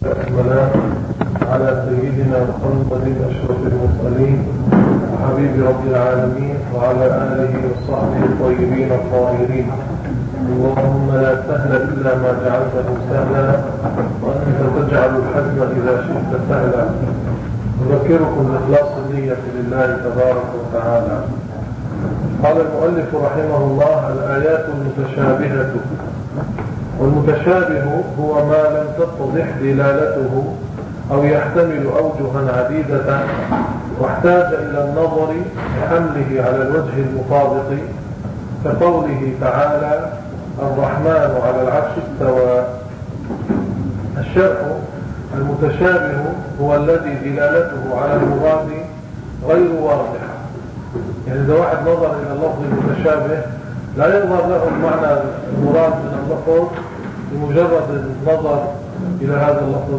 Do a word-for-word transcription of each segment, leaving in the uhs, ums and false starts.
السلام على سيدنا محمد أشرف المرسلين وحبيب رب العالمين وعلى آله وصحبه الطيبين الطاهرين. اللهم لا سهل إلا ما جعلته سهلا وأنت تجعل الحزن إذا شئت سهلا. أذكركم بإخلاص النية لله تبارك وتعالى. قال المؤلف رحمه الله: الآيات المتشابهة. والمتشابه هو ما لم تتضح دلالته أو يحتمل أوجها عديدة واحتاج إلى النظر لحمله على الوجه المطابق، كقوله تعالى: الرحمن على العرش استوى. الشرح: المتشابه هو الذي دلالته على المراد غير واضحة. يعني إذا واحد نظر إلى اللفظ المتشابه لا يظهر له المعنى المراد من اللفظ بمجرد النظر إلى هذا اللفظ.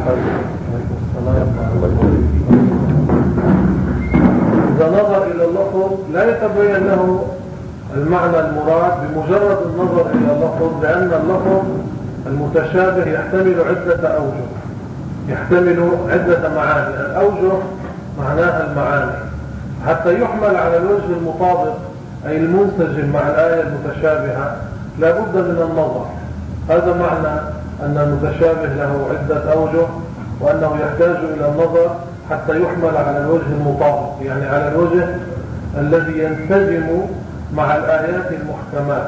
إذا نظر إلى اللفظ لا يتبين له المعنى المراد بمجرد النظر إلى اللفظ، لأن اللفظ المتشابه يحتمل عدة أوجه، يحتمل عدة معاني. الأوجه معناها المعاني، حتى يحمل على الوجه المطابق أي المنسجم مع الآية المتشابهة لا بد من النظر. هذا معنى أن المتشابه له عدة أوجه، وأنه يحتاج إلى النظر حتى يحمل على الوجه المطابق، يعني على الوجه الذي ينسجم مع الآيات المحكمات.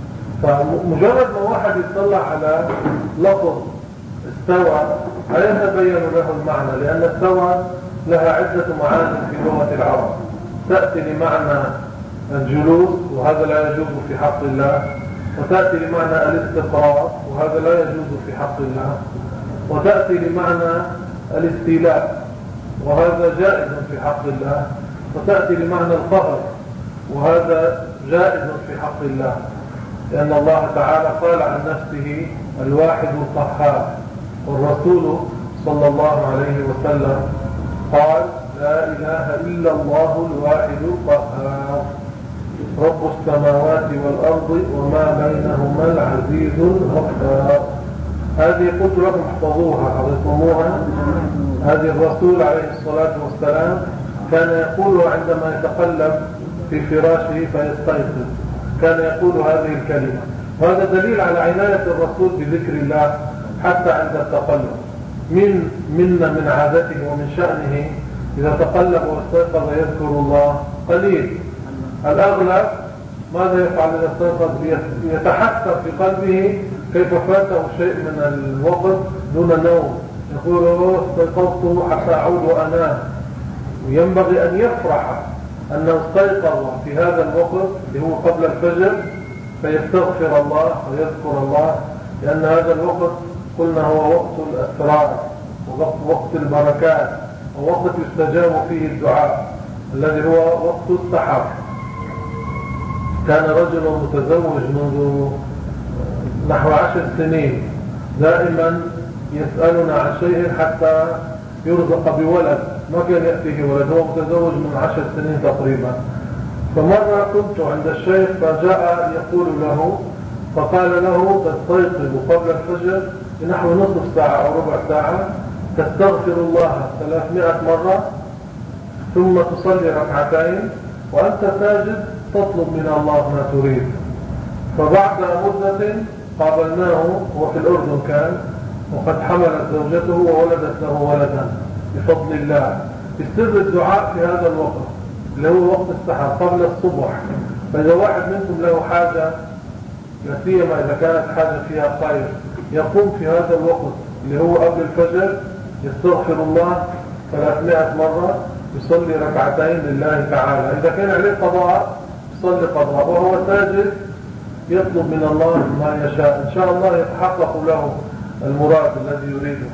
فمجرد ما واحد يطلع على لفظ استوى لا يتبين له المعنى، لأن استوى لها عدة معاني في لغة العرب. تأتي لمعنى الجلوس وهذا لا يجوز في حق الله، وتأتي لمعنى الاستقرار وهذا لا يجوز في حق الله، وتأتي لمعنى الاستيلاء وهذا جائز في حق الله، وتأتي لمعنى القهر وهذا جائز في حق الله، لأن الله تعالى قال عن نفسه الواحد القهار، والرسول صلى الله عليه وسلم قال: لا إله إلا الله الواحد القهار رب السماوات والأرض وما بينهما العزيز الغفار. هذه قلت لكم احفظوها حفظتموها. هذه الرسول عليه الصلاة والسلام كان يقول عندما يتقلب في فراشه فيستيقظ، كان يقول هذه الكلمة. وهذا دليل على عناية الرسول بذكر الله حتى عند التقلب. من منا من عادته ومن شأنه إذا تقلب واستيقظ يذكر الله قليل. الأغلب ماذا يفعل إذا استيقظ؟ يتحسر في قلبه كيف فاته شيء من الوقت دون نوم، يقول استيقظت حتى أعود وأنام. وينبغي أن يفرح أنه استيقظ في هذا الوقت اللي هو قبل الفجر فيستغفر الله ويذكر الله، لأن هذا الوقت قلنا هو وقت الأسرار ووقت البركات ووقت يستجاب فيه الدعاء الذي هو وقت السحر. كان رجل متزوج منذ نحو عشر سنين دائما يسألنا عن شيء حتى يرزق بولد، ما كان يأتيه ولد، هو متزوج من عشر سنين تقريبا. فمرة كنت عند الشيخ فجاء يقول له، فقال له: تستيقظ قبل الفجر بنحو نصف ساعة أو ربع ساعة، تستغفر الله ثلاثمائة مرة، ثم تصلي ركعتين وأنت ساجد تطلب من الله ما تريد. فبعد مدة قابلناه وفي الأردن كان، وقد حملت زوجته وولدت له ولدا بفضل الله بسر الدعاء في هذا الوقت اللي هو وقت السحر قبل الصبح. فإذا واحد منكم له حاجة، لا سيما إذا كانت حاجة فيها خير، يقوم في هذا الوقت اللي هو قبل الفجر يستغفر الله ثلاثمائة مرة، يصلي ركعتين لله تعالى. إذا كان عليه قضاء يصلي قضاء، وهو ساجد يطلب من الله ما يشاء، إن شاء الله يتحقق له المراد الذي يريده.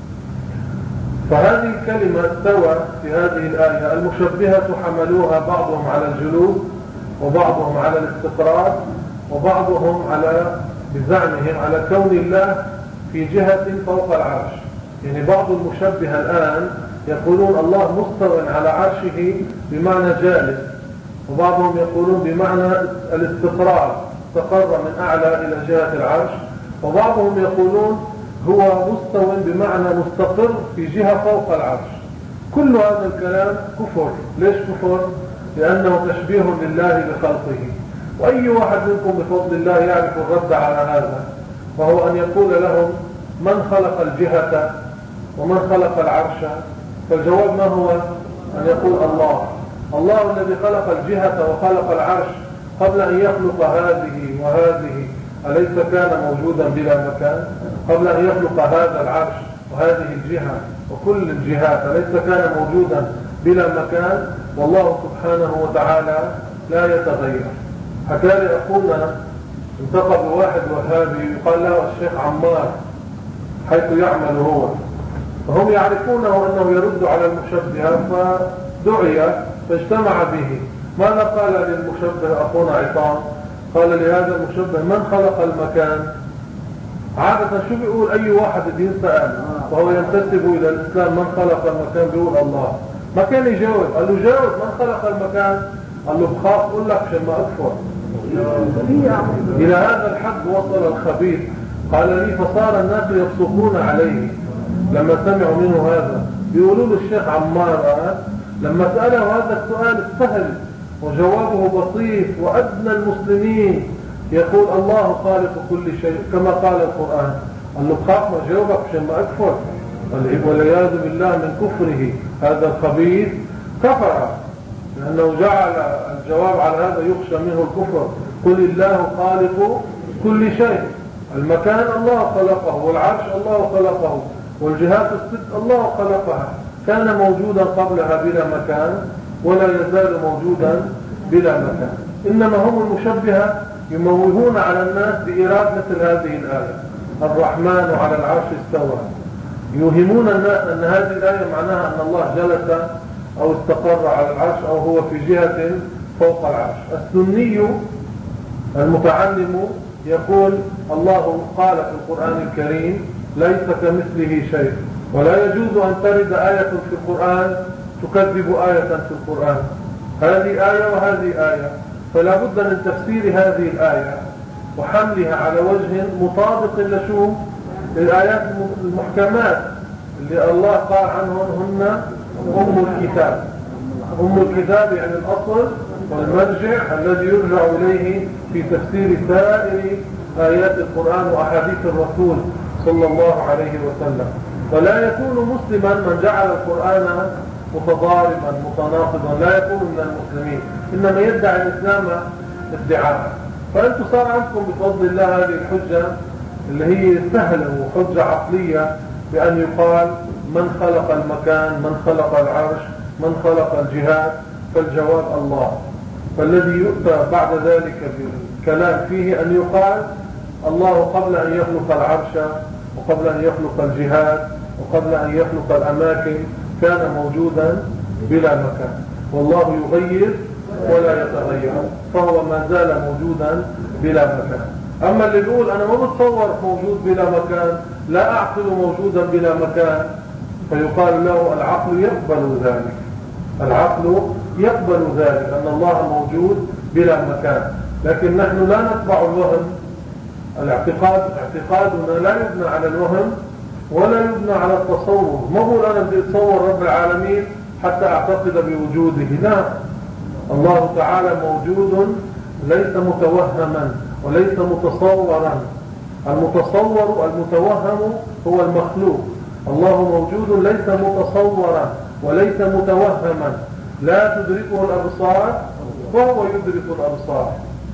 فهذه الكلمة استوى في هذه الآية المشبهة حملوها بعضهم على الجلوس وبعضهم على الاستقرار وبعضهم على بزعمهم على كون الله في جهة فوق العرش. يعني بعض المشبهة الآن يقولون الله مستوى على عرشه بمعنى جالس، وبعضهم يقولون بمعنى الاستقرار، استقر من أعلى إلى جهة العرش، وبعضهم يقولون هو مستو بمعنى مستقر في جهة فوق العرش. كل هذا الكلام كفر. ليش كفر؟ لأنه تشبيه لله بخلقه. وأي واحد منكم بفضل الله يعرف الرد على هذا، وهو أن يقول لهم من خلق الجهة ومن خلق العرش؟ فالجواب ما هو؟ أن يقول الله. الله الذي خلق الجهة وخلق العرش قبل أن يخلق هذه وهذه أليس كان موجودا بلا مكان؟ قبل أن يخلق هذا العرش وهذه الجهة وكل الجهات أليس كان موجودا بلا مكان؟ والله سبحانه وتعالى لا يتغير. حكى لي أخونا انتقى بواحد وهابي يقال له الشيخ عمار حيث يعمل هو، فهم يعرفونه أنه يرد على المشبهة، فدعي فاجتمع به. ماذا قال للمشبه أخونا عصام؟ قال لهذا المشبه من خلق المكان؟ عادة شو بيقول أي واحد يسأل وهو ينتسب إلى الإسلام من خلق المكان بيقول الله. ما كان يجاوب، قال له جاوب من خلق المكان؟ قال له بخاف أقول لك شما أكفر. إلى هذا الحد وصل الخبيث. قال لي فصار الناس يبصقون عليه لما سمعوا منه هذا، بيقولوا له الشيخ عمار لما سأله هذا السؤال السهل وجوابه بسيط وأدنى المسلمين يقول الله خالق كل شيء كما قال القرآن، قال له خاف ما جاوبك شما أكفر. والعياذ بالله من كفره هذا الخبيث كفر، لأنه جعل الجواب على هذا يخشى منه الكفر. قل الله خالق كل شيء، المكان الله خلقه، والعرش الله خلقه، والجهات الست الله خلقها، كان موجودا قبلها بلا مكان ولا يزال موجودا بلا مكان. إنما هم المشبهة يموهون على الناس بإيراد مثل هذه الآية الرحمن على العرش استوى، يوهمون الناس أن هذه الآية معناها أن الله جلس أو استقر على العرش أو هو في جهة فوق العرش. السني المتعلم يقول الله قال في القرآن الكريم ليس كمثله شيء، ولا يجوز أن ترد آية في القرآن تكذب آية في القرآن. هذه آية وهذه آية، فلا بد من تفسير هذه الآية وحملها على وجه مطابق لشو الآيات المحكمات اللي الله قال عنهن أم الكتاب. أم الكتاب يعني الأصل والمرجع الذي يرجع إليه في تفسير سائر آيات القرآن وأحاديث الرسول صلى الله عليه وسلم. فلا يكون مسلما من جعل القرآن متضاربا متناقضا، لا يكون من المسلمين، إنما يدعي الإسلام ادعاء. فأنتم صار عندكم بفضل الله هذه الحجة اللي هي سهلة وحجة عقلية بأن يقال من خلق المكان، من خلق العرش، من خلق الجهات، فالجواب الله. فالذي يؤتى بعد ذلك بالكلام فيه أن يقال الله قبل أن يخلق العرش وقبل أن يخلق الجهات وقبل أن يخلق الأماكن كان موجودا بلا مكان، والله يغير ولا يتغير، فهو ما زال موجودا بلا مكان. أما اللي يقول أنا ما بتصور موجود بلا مكان، لا أعقل موجودا بلا مكان، فيقال له العقل يقبل ذلك، العقل يقبل ذلك أن الله موجود بلا مكان. لكن نحن لا نتبع الوهم. الاعتقاد اعتقادنا لا يبنى على الوهم ولا يبنى على التصور. ما بقول أنا بدي أتصور رب العالمين حتى أعتقد بوجوده، لا، الله تعالى موجود ليس متوهما وليس متصورا. المتصور المتوهم هو المخلوق، الله موجود ليس متصورا وليس متوهما، لا تدركه الأبصار وهو يدرك الأبصار.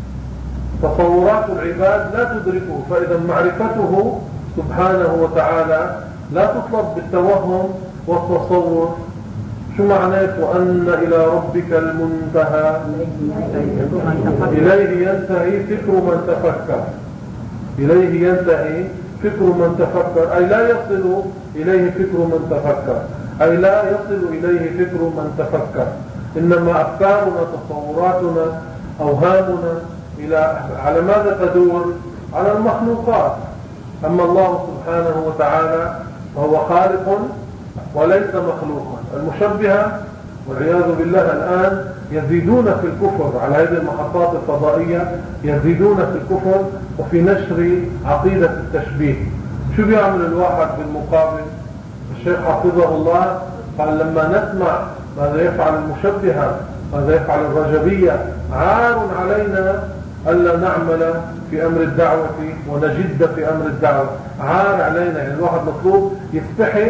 تصورات العباد لا تدركه، فإذا معرفته سبحانه وتعالى لا تطلب بالتوهم والتصور. شو معناه وأن إلى ربك المنتهى؟ إليه ينتهي فكر من تفكر، إليه ينتهي فكر من تفكر، أي لا يصل إليه فكر من تفكر، أي لا يصل إليه فكر من تفكر. إنما أفكارنا تصوراتنا أوهامنا إلى على ماذا تدور؟ على المخلوقات. أما الله سبحانه وتعالى فهو خالق وليس مخلوقا. المشبهة والعياذ بالله الآن يزيدون في الكفر على هذه المحطات الفضائية، يزيدون في الكفر وفي نشر عقيدة التشبيه. شو بيعمل الواحد بالمقابل؟ الشيخ حفظه الله قال لما نسمع ماذا يفعل المشبهة، ماذا يفعل الرجبية، عار علينا ألا نعمل في أمر الدعوة ونجد في أمر الدعوة. عار علينا، يعني الواحد مطلوب يستحي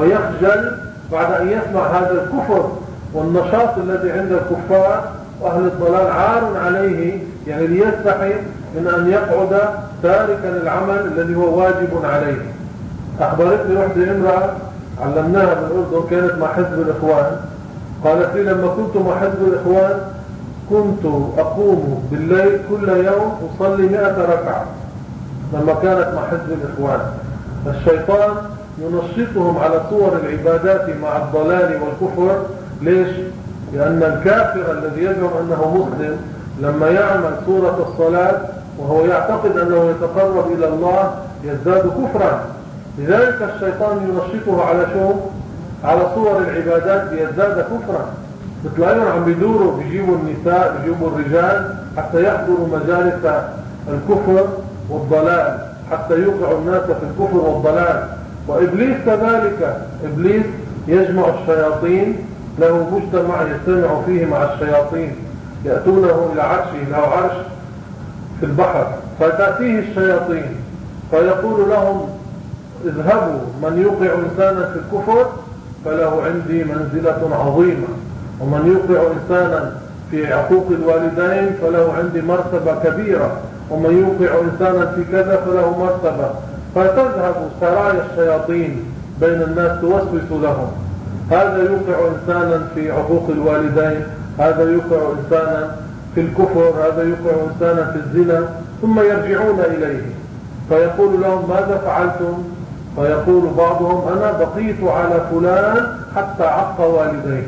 ويخجل بعد أن يسمع هذا الكفر والنشاط الذي عند الكفار وأهل الضلال. عار عليه يعني ليستحي من أن يقعد تاركا العمل الذي هو واجب عليه. أخبرتني وحدة امرأة علمناها بالأردن كانت مع حزب الإخوان، قالت لي لما كنت مع حزب الإخوان كنت أقوم بالليل كل يوم أصلي مئة ركعة لما كانت مع حزب الإخوان. الشيطان ينشطهم على صور العبادات مع الضلال والكفر. ليش؟ لأن الكافر الذي يزعم أنه مسلم لما يعمل صورة الصلاة وهو يعتقد أنه يتقرب إلى الله يزداد كفرا. لذلك الشيطان ينشطه على شو؟ على صور العبادات ليزداد كفرا. بتلاقيهم عم بيدوروا بيجيبوا النساء بيجيبوا الرجال حتى يحضروا مجالس الكفر والضلال، حتى يوقعوا الناس في الكفر والضلال. وإبليس كذلك، إبليس يجمع الشياطين، له مجتمع يجتمع فيه مع الشياطين، يأتونه إلى عرشه، له عرش في البحر، فتأتيه الشياطين فيقول لهم اذهبوا من يوقع إنسانا في الكفر فله عندي منزلة عظيمة، ومن يوقع إنسانا في عقوق الوالدين فله عندي مرتبة كبيرة، ومن يوقع إنسانا في كذا فله مرتبة. فتذهب سرايا الشياطين بين الناس توسوس لهم، هذا يوقع إنسانا في عقوق الوالدين، هذا يوقع إنسانا في الكفر، هذا يوقع إنسانا في الزنا، ثم يرجعون إليه فيقول لهم ماذا فعلتم؟ فيقول بعضهم أنا بقيت على فلان حتى عق والديه.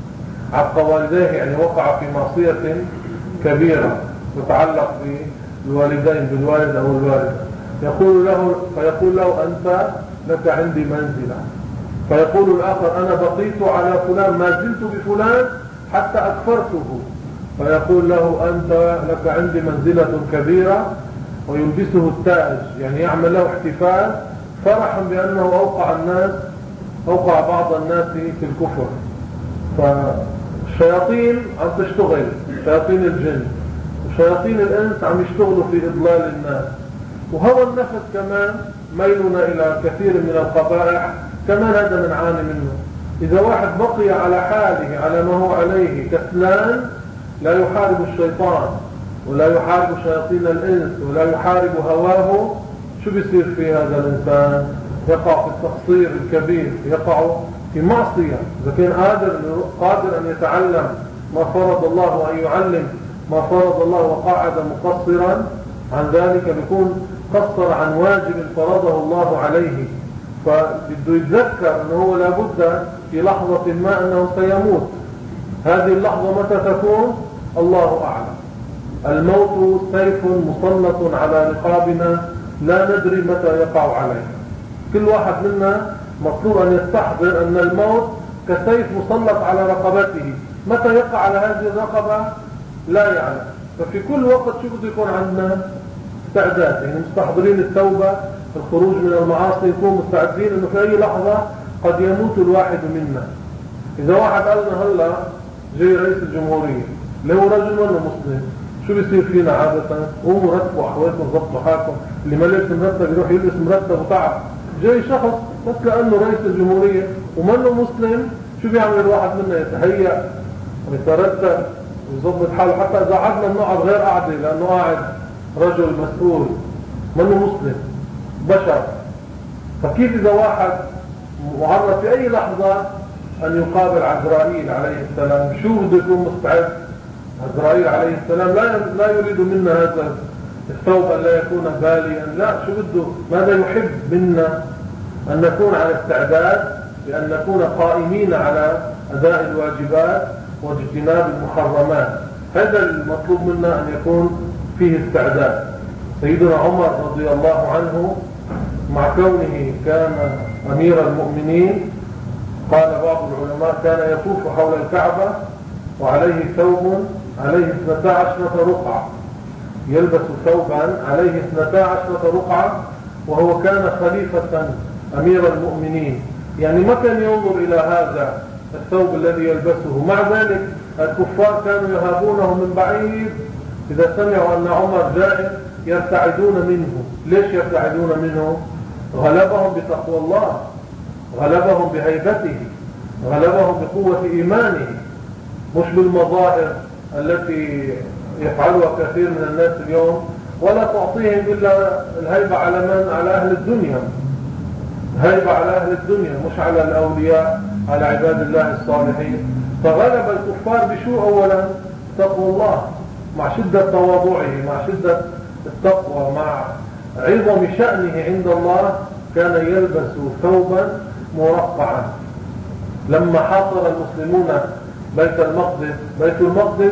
عق والديه يعني وقع في معصية كبيرة تتعلق بالوالدين، بالوالد أو الوالدة. يقول له فيقول له أنت لك عندي منزلة. فيقول الآخر أنا بقيت على فلان ما زلت بفلان حتى أكفرته. فيقول له أنت لك عندي منزلة كبيرة، ويلبسه التاج، يعني يعمل له احتفال فرحا بأنه أوقع الناس أوقع بعض الناس في الكفر. فالشياطين عم تشتغل، شياطين الجن وشياطين الإنس عم يشتغلوا في إضلال الناس. وهو النفس كمان ميلنا إلى كثير من القبائح كمان هذا نعاني منه. إذا واحد بقي على حاله على ما هو عليه كسلان لا يحارب الشيطان ولا يحارب شياطين الإنس ولا يحارب هواه، شو بيصير في هذا الإنسان؟ يقع في التقصير الكبير، يقع في معصية. إذا كان قادر قادر أن يتعلم ما فرض الله وأن يعلم ما فرض الله وقعد مقصرا عن ذلك بيكون قصر عن واجب فرضه الله عليه. فبده يتذكر أنه هو لابد في لحظة ما أنه سيموت. هذه اللحظة متى تكون؟ الله أعلم. الموت سيف مسلط على رقابنا لا ندري متى يقع عليه. كل واحد منا مطلوب أن يستحضر أن الموت كسيف مسلط على رقبته، متى يقع على هذه الرقبة لا يعلم. ففي كل وقت شو بده يكون عندنا؟ استعداد، يعني مستحضرين التوبة، الخروج من المعاصي، نكون مستعدين أنه في أي لحظة قد يموت الواحد منا. إذا واحد قالنا هلا جاي رئيس الجمهورية له رجل ولا مسلم، شو بيصير فينا عادة؟ هو مرتب وأحوالكم ضبطوا حالكم، اللي ما لبس مرتب يروح يلبس مرتب وتعب. جاي شخص بس لأنه رئيس الجمهورية ومنه مسلم، شو بيعمل الواحد منا؟ يتهيأ ويترتب ويظبط حاله، حتى إذا قعدنا نقعد غير قعدة لأنه قاعد رجل مسؤول منه مسلم بشر. فكيف إذا واحد معرض في أي لحظة أن يقابل عزرائيل عليه السلام، شو بده يكون مستعد؟ عزرائيل عليه السلام لا لا يريد منا هذا الثوب أن لا يكون باليا، لا، شو بده؟ ماذا يحب منا؟ أن نكون على استعداد، بأن نكون قائمين على أداء الواجبات واجتناب المحرمات. هذا المطلوب منا أن يكون فيه استعداد. سيدنا عمر رضي الله عنه مع كونه كان أمير المؤمنين، قال بعض العلماء كان يطوف حول الكعبة وعليه ثوب عليه اثنتا عشرة رقعة، يلبس ثوبا عليه اثنتا عشرة رقعة وهو كان خليفة أمير المؤمنين، يعني ما كان ينظر إلى هذا الثوب الذي يلبسه. مع ذلك الكفار كانوا يهابونه من بعيد، إذا سمعوا أن عمر جاء يرتعدون منه. ليش يرتعدون منه؟ غلبهم بتقوى الله، غلبهم بهيبته، غلبهم بقوة إيمانه، مش بالمظاهر التي يفعلها كثير من الناس اليوم، ولا تعطيهم إلا الهيبة على من؟ على أهل الدنيا، هيبة على أهل الدنيا مش على الأولياء، على عباد الله الصالحين. فغلب الكفار بشو؟ أولا تقوى الله، مع شدة تواضعه، مع شدة التقوى، مع عظم شأنه عند الله، كان يلبس ثوبا مرقعا. لما حاصر المسلمون بيت المقدس، بيت المقدس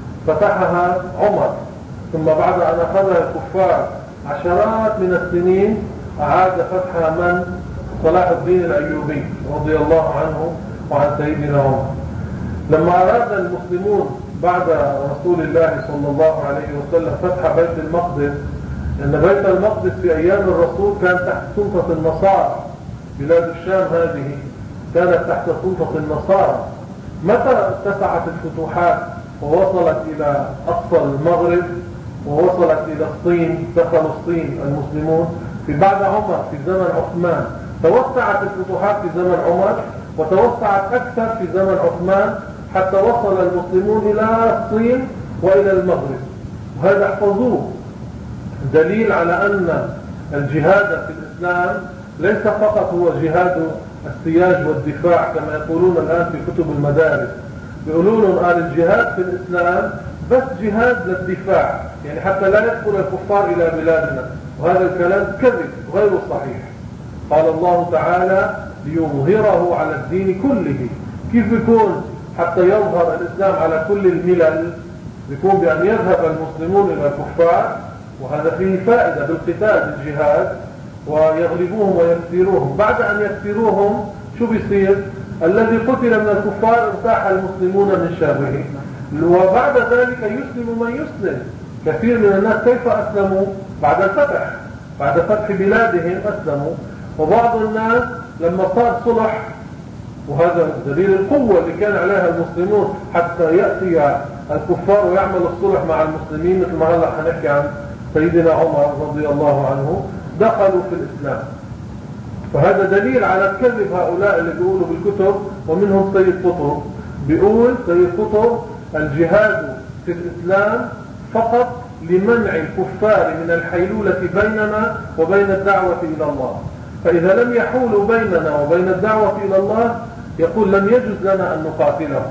فتحها عمر، ثم بعد أن أخذها الكفار عشرات من السنين أعاد فتحها من؟ صلاح الدين الأيوبي رضي الله عنه وعن سيدنا عمر. لما أراد المسلمون بعد رسول الله صلى الله عليه وسلم فتح بيت المقدس، لأن بيت المقدس في أيام الرسول كان تحت سلطة النصارى، بلاد الشام هذه كانت تحت سلطة النصارى. متى اتسعت الفتوحات ووصلت إلى أقصى المغرب ووصلت إلى الصين، دخلوا الصين المسلمون في بعد عمر، في زمن عثمان. توسعت الفتوحات في زمن عمر وتوسعت أكثر في زمن عثمان، حتى وصل المسلمون إلى الصين وإلى المغرب. وهذا احفظوه، دليل على أن الجهاد في الإسلام ليس فقط هو جهاد السياج والدفاع كما يقولون الآن في كتب المدارس. يقولون أن الجهاد في الإسلام بس جهاد للدفاع، يعني حتى لا يدخل الكفار إلى بلادنا، وهذا الكلام كذب غير صحيح. قال الله تعالى ليظهره على الدين كله. كيف بيكون حتى يظهر الإسلام على كل الملل؟ بيكون بأن يذهب المسلمون إلى الكفار، وهذا فيه فائدة بالقتال بالجهاد، ويغلبوهم ويكسروهم. بعد أن يكسروهم شو بيصير؟ الذي قتل من الكفار ارتاح المسلمون من شره، وبعد ذلك يسلم من يسلم. كثير من الناس كيف أسلموا؟ بعد الفتح، بعد فتح بلادهم أسلموا. وبعض الناس لما صار صلح، وهذا دليل القوة اللي كان عليها المسلمون حتى يأتي الكفار ويعملوا الصلح مع المسلمين، مثل ما هلا حنحكي عن سيدنا عمر رضي الله عنه، دخلوا في الإسلام. فهذا دليل على كذب هؤلاء اللي بيقولوا بالكتب، ومنهم سيد قطب. بيقول سيد قطب الجهاد في الإسلام فقط لمنع الكفار من الحيلولة بيننا وبين الدعوة إلى الله، فإذا لم يحولوا بيننا وبين الدعوة إلى الله يقول لم يجوز لنا أن نقاتلهم.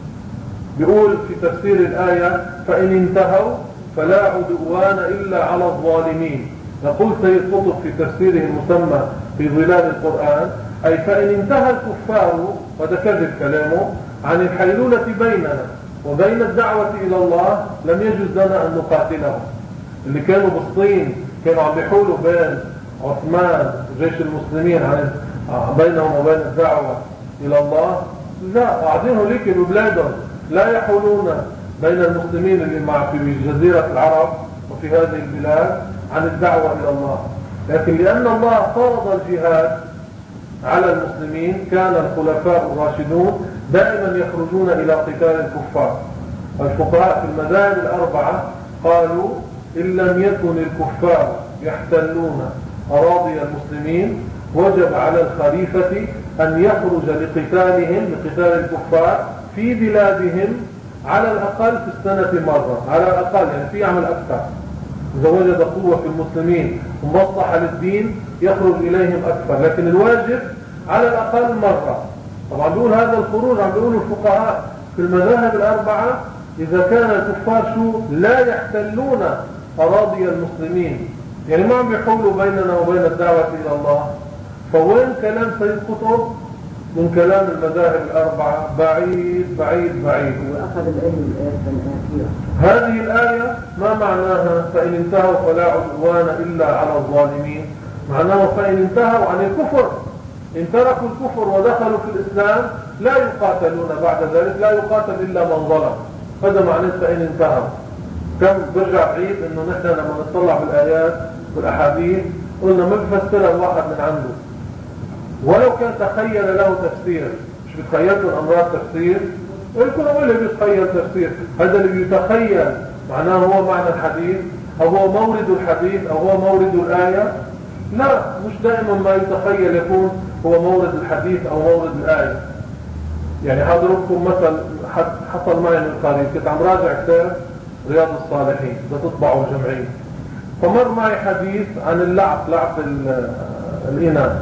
بيقول في تفسير الآية فإن انتهوا فلا عدوان إلا على الظالمين. يقول سيد قطب في تفسيره المسمى في ظلال القرآن، أي فإن انتهى الكفار، وده كذب كلامه، عن الحيلولة بيننا وبين الدعوة إلى الله لم يجوز لنا أن نقاتلهم. اللي كانوا بالصين كانوا عم بيحولوا بين عثمان وجيش المسلمين عن بينهم وبين الدعوة إلى الله، لا، قاعدين هوليك ببلادهم لا يحولون بين المسلمين اللي مع في جزيرة العرب وفي هذه البلاد عن الدعوة إلى الله. لكن لأن الله فرض الجهاد على المسلمين كان الخلفاء الراشدون دائما يخرجون إلى قتال الكفار. والفقهاء في المذاهب الأربعة قالوا إن لم يكن الكفار يحتلون أراضي المسلمين وجب على الخليفة أن يخرج لقتالهم، لقتال الكفار في بلادهم على الأقل في السنة مرة، على الأقل يعني في عمل أكثر. إذا وجد قوة في المسلمين ومصلحة للدين يخرج إليهم أكثر، لكن الواجب على الأقل مرة. طبعا بيقول هذا الخروج عم بيقولوا الفقهاء في المذاهب الأربعة إذا كان الكفار شو لا يحتلون أراضي المسلمين، يعني ما عم بيحولوا بيننا وبين الدعوة إلى الله. فوين كلام سيد قطب من كلام المذاهب الأربعة؟ بعيد بعيد بعيد. وأخذ العلم الآية. هذه الآية ما معناها فإن انتهوا فلا عدوان إلا على الظالمين؟ معناه فإن انتهوا عن الكفر، إن تركوا الكفر ودخلوا في الإسلام لا يقاتلون بعد ذلك، لا يقاتل إلا من ظلم. هذا معناه فإن انتهوا. كم برجع بعيد إنه نحن لما نطلع بالآيات والأحاديث قلنا ما بفسرها الواحد من عنده، ولو كان تخيل له تفسير. مش بتخيلوا الأمراض تفسير؟ يكون هو اللي بيتخيل تفسير. هذا اللي بيتخيل معناه هو معنى الحديث أو هو مورد الحديث أو هو مورد الآية؟ لا، مش دائما ما يتخيل يكون هو مورد الحديث أو مورد الآية. يعني حضرتكم مثلا حصل معي من قريب، كنت عم راجع كتاب رياض الصالحين بتطبعوا جمعين، فمر معي حديث عن اللعب، لعب الإناء.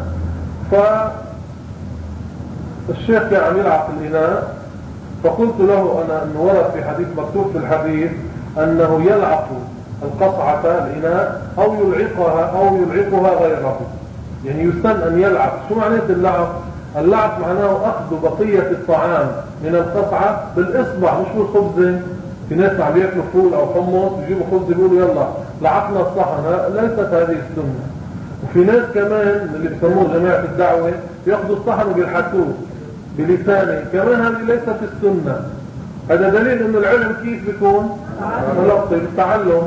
فالشيخ كان عم يلعب الإناء، فقلت له أنا أنه ورد في حديث مكتوب في الحديث أنه يلعق القصعة الإناء أو يلعقها أو يلعقها غيره، يعني يستن أن يلعق. شو معنى اللعق؟ اللعق معناه أخذ بقية الطعام من القصعة بالإصبع، مش بالخبز. في ناس عم يأكلوا فول أو حمص يجيبوا خبز يقولوا يلا لعقنا الصحن، ليست هذه السنة. وفي ناس كمان اللي بيسموه جماعة الدعوة يأخذوا الصحن وبيلحسوه بلسانه، كمان هذه ليست السنة. هذا دليل انه العلم كيف بيكون ملقي بالتعلم.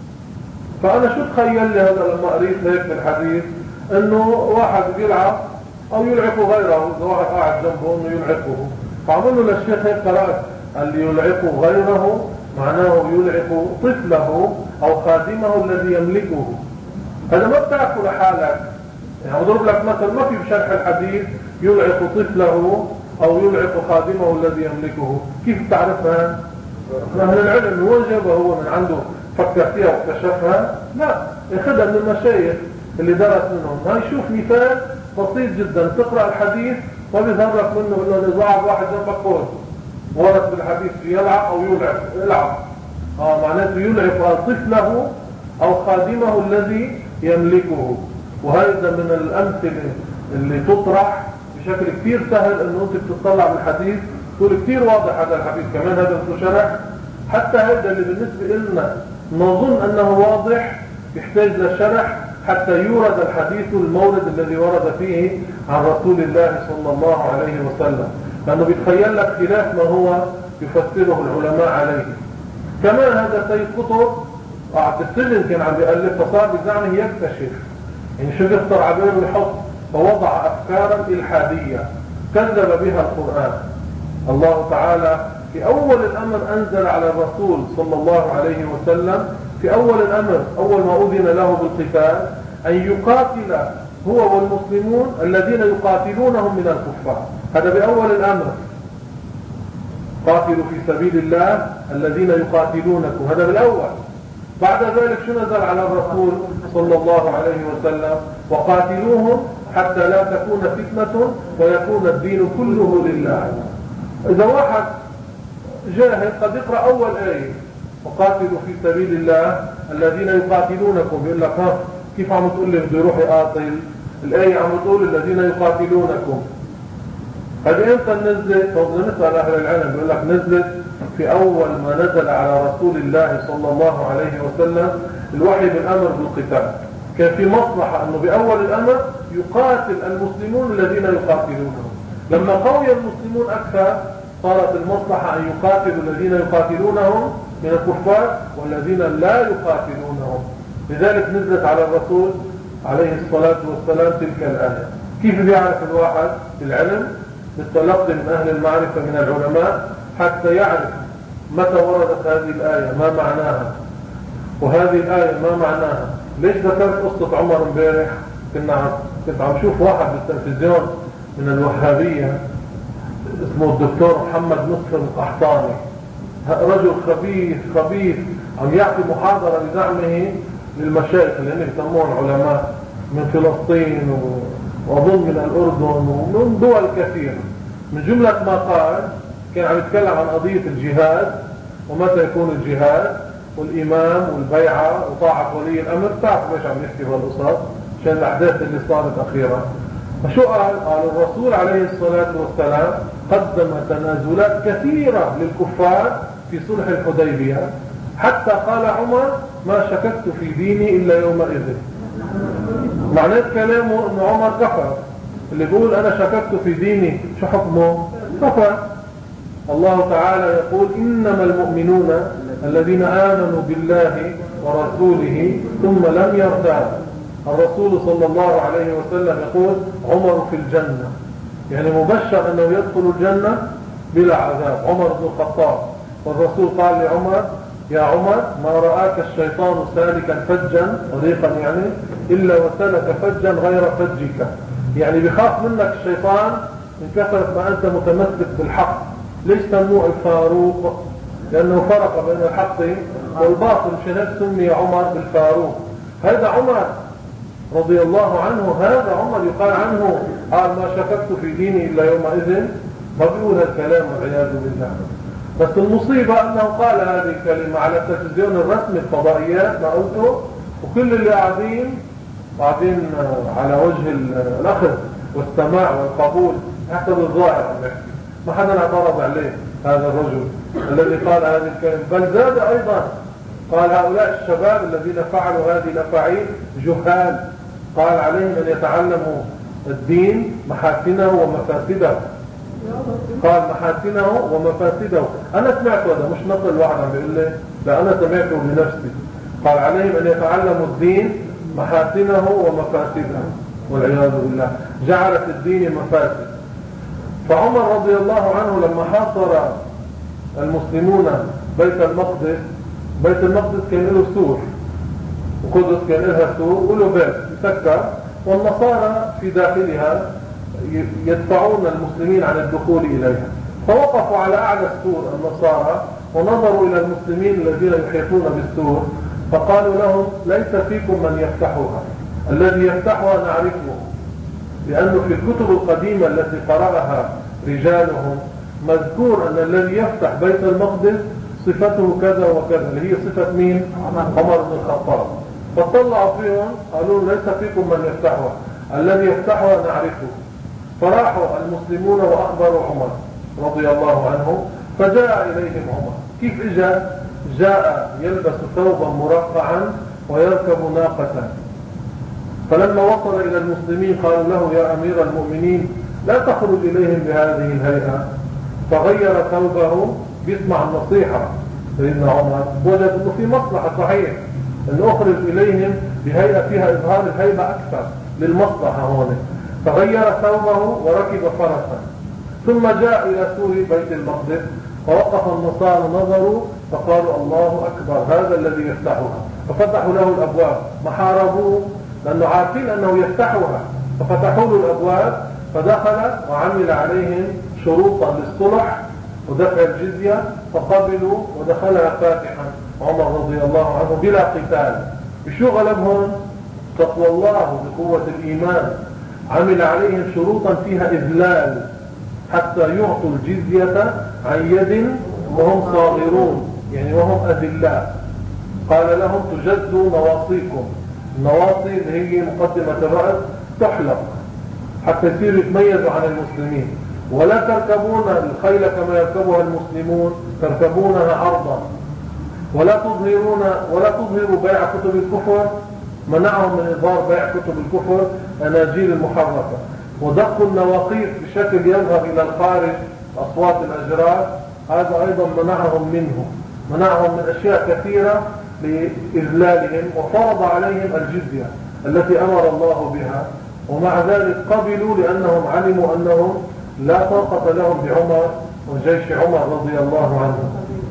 فانا شو تخيل لي هذا لما قريت هيك في الحديث انه واحد بيلعب او يلعق غيره، اذا واحد قاعد جنبه انه يلعقه. فعمل له للشيخ هيك قرأت اللي يلعق غيره معناه يلعق طفله او خادمه الذي يملكه. هذا ما بتعرفه لحالك، يعني اضرب لك مثل ما في بشرح الحديث يلعق طفله او يلعق خادمه الذي يملكه. كيف تعرفها؟ من العلم. هو جابه هو من عنده فكر فيها واكتشفها؟ لا، ياخذها من المشايخ اللي درس منهم. هاي شوف مثال بسيط جدا، تقرأ الحديث ما بيظهر لك منه انه اذا قاعد واحد جنبك قول ورد بالحديث يلعق او يلعق يلعق اه معناته يلعق طفله او خادمه الذي يملكه. وهذا من الامثله اللي تطرح بشكل كثير سهل، انه انت بتطلع بالحديث تقول كثير واضح هذا الحديث، كمان هذا شرح. حتى هذا اللي بالنسبه لنا نظن انه واضح يحتاج لشرح حتى يورد الحديث المورد الذي ورد فيه عن رسول الله صلى الله عليه وسلم، لانه بيتخيل لك خلاف ما هو يفسره العلماء عليه. كمان هذا سيد قطب قعد السجن كان عم بيألف، فصار بزعمه يكتشف، يعني شو بيختار عبير ويحط، فوضع أفكارا إلحادية كذب بها القرآن. الله تعالى في أول الأمر أنزل على الرسول صلى الله عليه وسلم في أول الأمر أول ما أذن له بالقتال أن يقاتل هو والمسلمون الذين يقاتلونهم من الكفار. هذا بأول الأمر، قاتلوا في سبيل الله الذين يقاتلونكم، هذا بالأول. بعد ذلك شو نزل على الرسول صلى الله عليه وسلم؟ وقاتلوهم حتى لا تكون فتنة ويكون الدين كله لله. إذا واحد جاهل قد يقرأ أول آية وقاتلوا في سبيل الله الذين يقاتلونكم، بيقول لك ها كيف عم تقول لي بده يروح يقاتل؟ الآية عم تقول الذين يقاتلونكم. هذه امتى نزلت؟ طب نسأل أهل العلم، بيقول لك نزلت في أول ما نزل على رسول الله صلى الله عليه وسلم الوحي بالأمر بالقتال. كان في مصلحة أنه بأول الأمر يقاتل المسلمون الذين يقاتلونهم. لما قوي المسلمون أكثر صارت المصلحة أن يقاتلوا الذين يقاتلونهم من الكفار والذين لا يقاتلونهم. لذلك نزلت على الرسول عليه الصلاة والسلام تلك الآية. كيف بيعرف الواحد؟ بالعلم، بالتلقي من أهل المعرفة من العلماء حتى يعرف متى وردت هذه الآية ما معناها، وهذه الآية ما معناها. ليش ذكرت قصة عمر امبارح؟ كنا كنت عم شوف واحد بالتلفزيون من الوهابية اسمه الدكتور محمد نصر القحطاني، رجل خبيث خبيث عم يعطي محاضرة بزعمه للمشايخ اللي هم يسموهم علماء من فلسطين وأظن من الأردن ومن دول كثيرة. من جملة ما قال كان عم يتكلم عن قضية الجهاد ومتى يكون الجهاد والإمام والبيعة وطاعة ولي الأمر. تعرفوا ليش عم يحكي بهالقصص؟ عشان الأحداث اللي صارت أخيرا. فشو قال؟ قال الرسول عليه الصلاة والسلام قدم تنازلات كثيرة للكفار في صلح الحديبية، حتى قال عمر ما شككت في ديني إلا يومئذ. معناه كلامه أن عمر كفر. اللي بيقول أنا شككت في ديني شو حكمه؟ كفر. الله تعالى يقول إنما المؤمنون الذين آمنوا بالله ورسوله ثم لم يرتابوا. الرسول صلى الله عليه وسلم يقول عمر في الجنة، يعني مبشر أنه يدخل الجنة بلا عذاب، عمر بن الخطاب. والرسول قال لعمر يا عمر ما رآك الشيطان سالكا فجا طريقا يعني إلا وسلك فجا غير فجك، يعني بخاف منك الشيطان من كثرة ما أنت متمسك بالحق. ليش سموه الفاروق؟ لأنه فرق بين الحق والباطل، مشان هيك سمي عمر بالفاروق. هذا عمر رضي الله عنه، هذا عمر يقال عنه قال ما شككت في ديني إلا يومئذ، ما بيقول الكلام والعياذ بالله. بس المصيبة أنه قال هذه الكلمة على التلفزيون الرسمي الفضائيات ما قلته، وكل اللي قاعدين قاعدين على وجه الأخذ والسماع والقبول حتى بالظاهر، ما حدا اعترض عليه هذا الرجل الذي قال هذه الكلمة. بل زاد أيضا قال هؤلاء الشباب الذين فعلوا هذه الأفاعيل جهال، قال عليهم أن يتعلموا الدين محاسنه ومفاسده، قال محاسنه ومفاسده. أنا سمعت هذا مش نقل واحد عم بيقول لي، لا أنا سمعته بنفسي. قال عليهم أن يتعلموا الدين محاسنه ومفاسده، والعياذ بالله جعلت الدين مفاسد. فعمر رضي الله عنه لما حاصر المسلمون بيت المقدس، بيت المقدس كان له سور، وقدس كان لها سور وله باب مسكر، والنصارى في داخلها يدفعون المسلمين عن الدخول إليها. فوقفوا على أعلى السور النصارى ونظروا إلى المسلمين الذين يحيطون بالسور، فقالوا لهم ليس فيكم من يفتحها، الذي يفتحها نعرفه، لأنه في الكتب القديمة التي قرأها رجالهم مذكور أن الذي يفتح بيت المقدس صفته كذا وكذا، اللي هي صفة مين؟ عمر بن الخطاب. فطلعوا فيهم قالوا ليس فيكم من يفتحها، الذي يفتحها نعرفه. فراحوا المسلمون وأخبروا عمر رضي الله عنه، فجاء إليهم عمر. كيف إجا؟ جاء يلبس ثوبا مرقعا ويركب ناقة. فلما وصل إلى المسلمين قالوا له يا أمير المؤمنين لا تخرج إليهم بهذه الهيئة، فغير ثوبه بيسمع النصيحة. سيدنا عمر وجد أنه في مصلحة صحيح أن أخرج إليهم بهيئة فيها إظهار الهيبة أكثر للمصلحة هون، فغير ثوبه وركب فرسا، ثم جاء إلى سور بيت المقدس فوقف النصارى نظروا فقالوا الله أكبر هذا الذي يفتحها، ففتحوا له الأبواب. ما حاربوه لأنه عارفين أنه يفتحها، ففتحوا له الأبواب، فدخل وعمل عليهم شروطا للصلح ودفع الجزية، فقبلوا ودخلها فاتحا عمر رضي الله عنه بلا قتال. بشو غلبهم؟ تقوى الله بقوة الإيمان. عمل عليهم شروطا فيها إذلال حتى يعطوا الجزية عن يد وهم صاغرون، يعني وهم أذلاء. قال لهم تجزوا نواصيكم، النواصي اللي هي مقدمة الرأس تحلق حتى يصيروا يتميزوا عن المسلمين، ولا تركبون الخيل كما يركبها المسلمون، تركبونها عرضا، ولا تظهرون ولا تظهروا بيع كتب الكفر، منعهم من إظهار بيع كتب الكفر أناجيل المحرفة، ودق النواقيس بشكل يظهر إلى الخارج أصوات الأجراس، هذا أيضا منعهم منه، منعهم من أشياء كثيرة لإذلالهم، وفرض عليهم الجزية التي أمر الله بها. ومع ذلك قبلوا لأنهم علموا أنهم لا طاقة لهم بعمر وجيش عمر رضي الله عنه.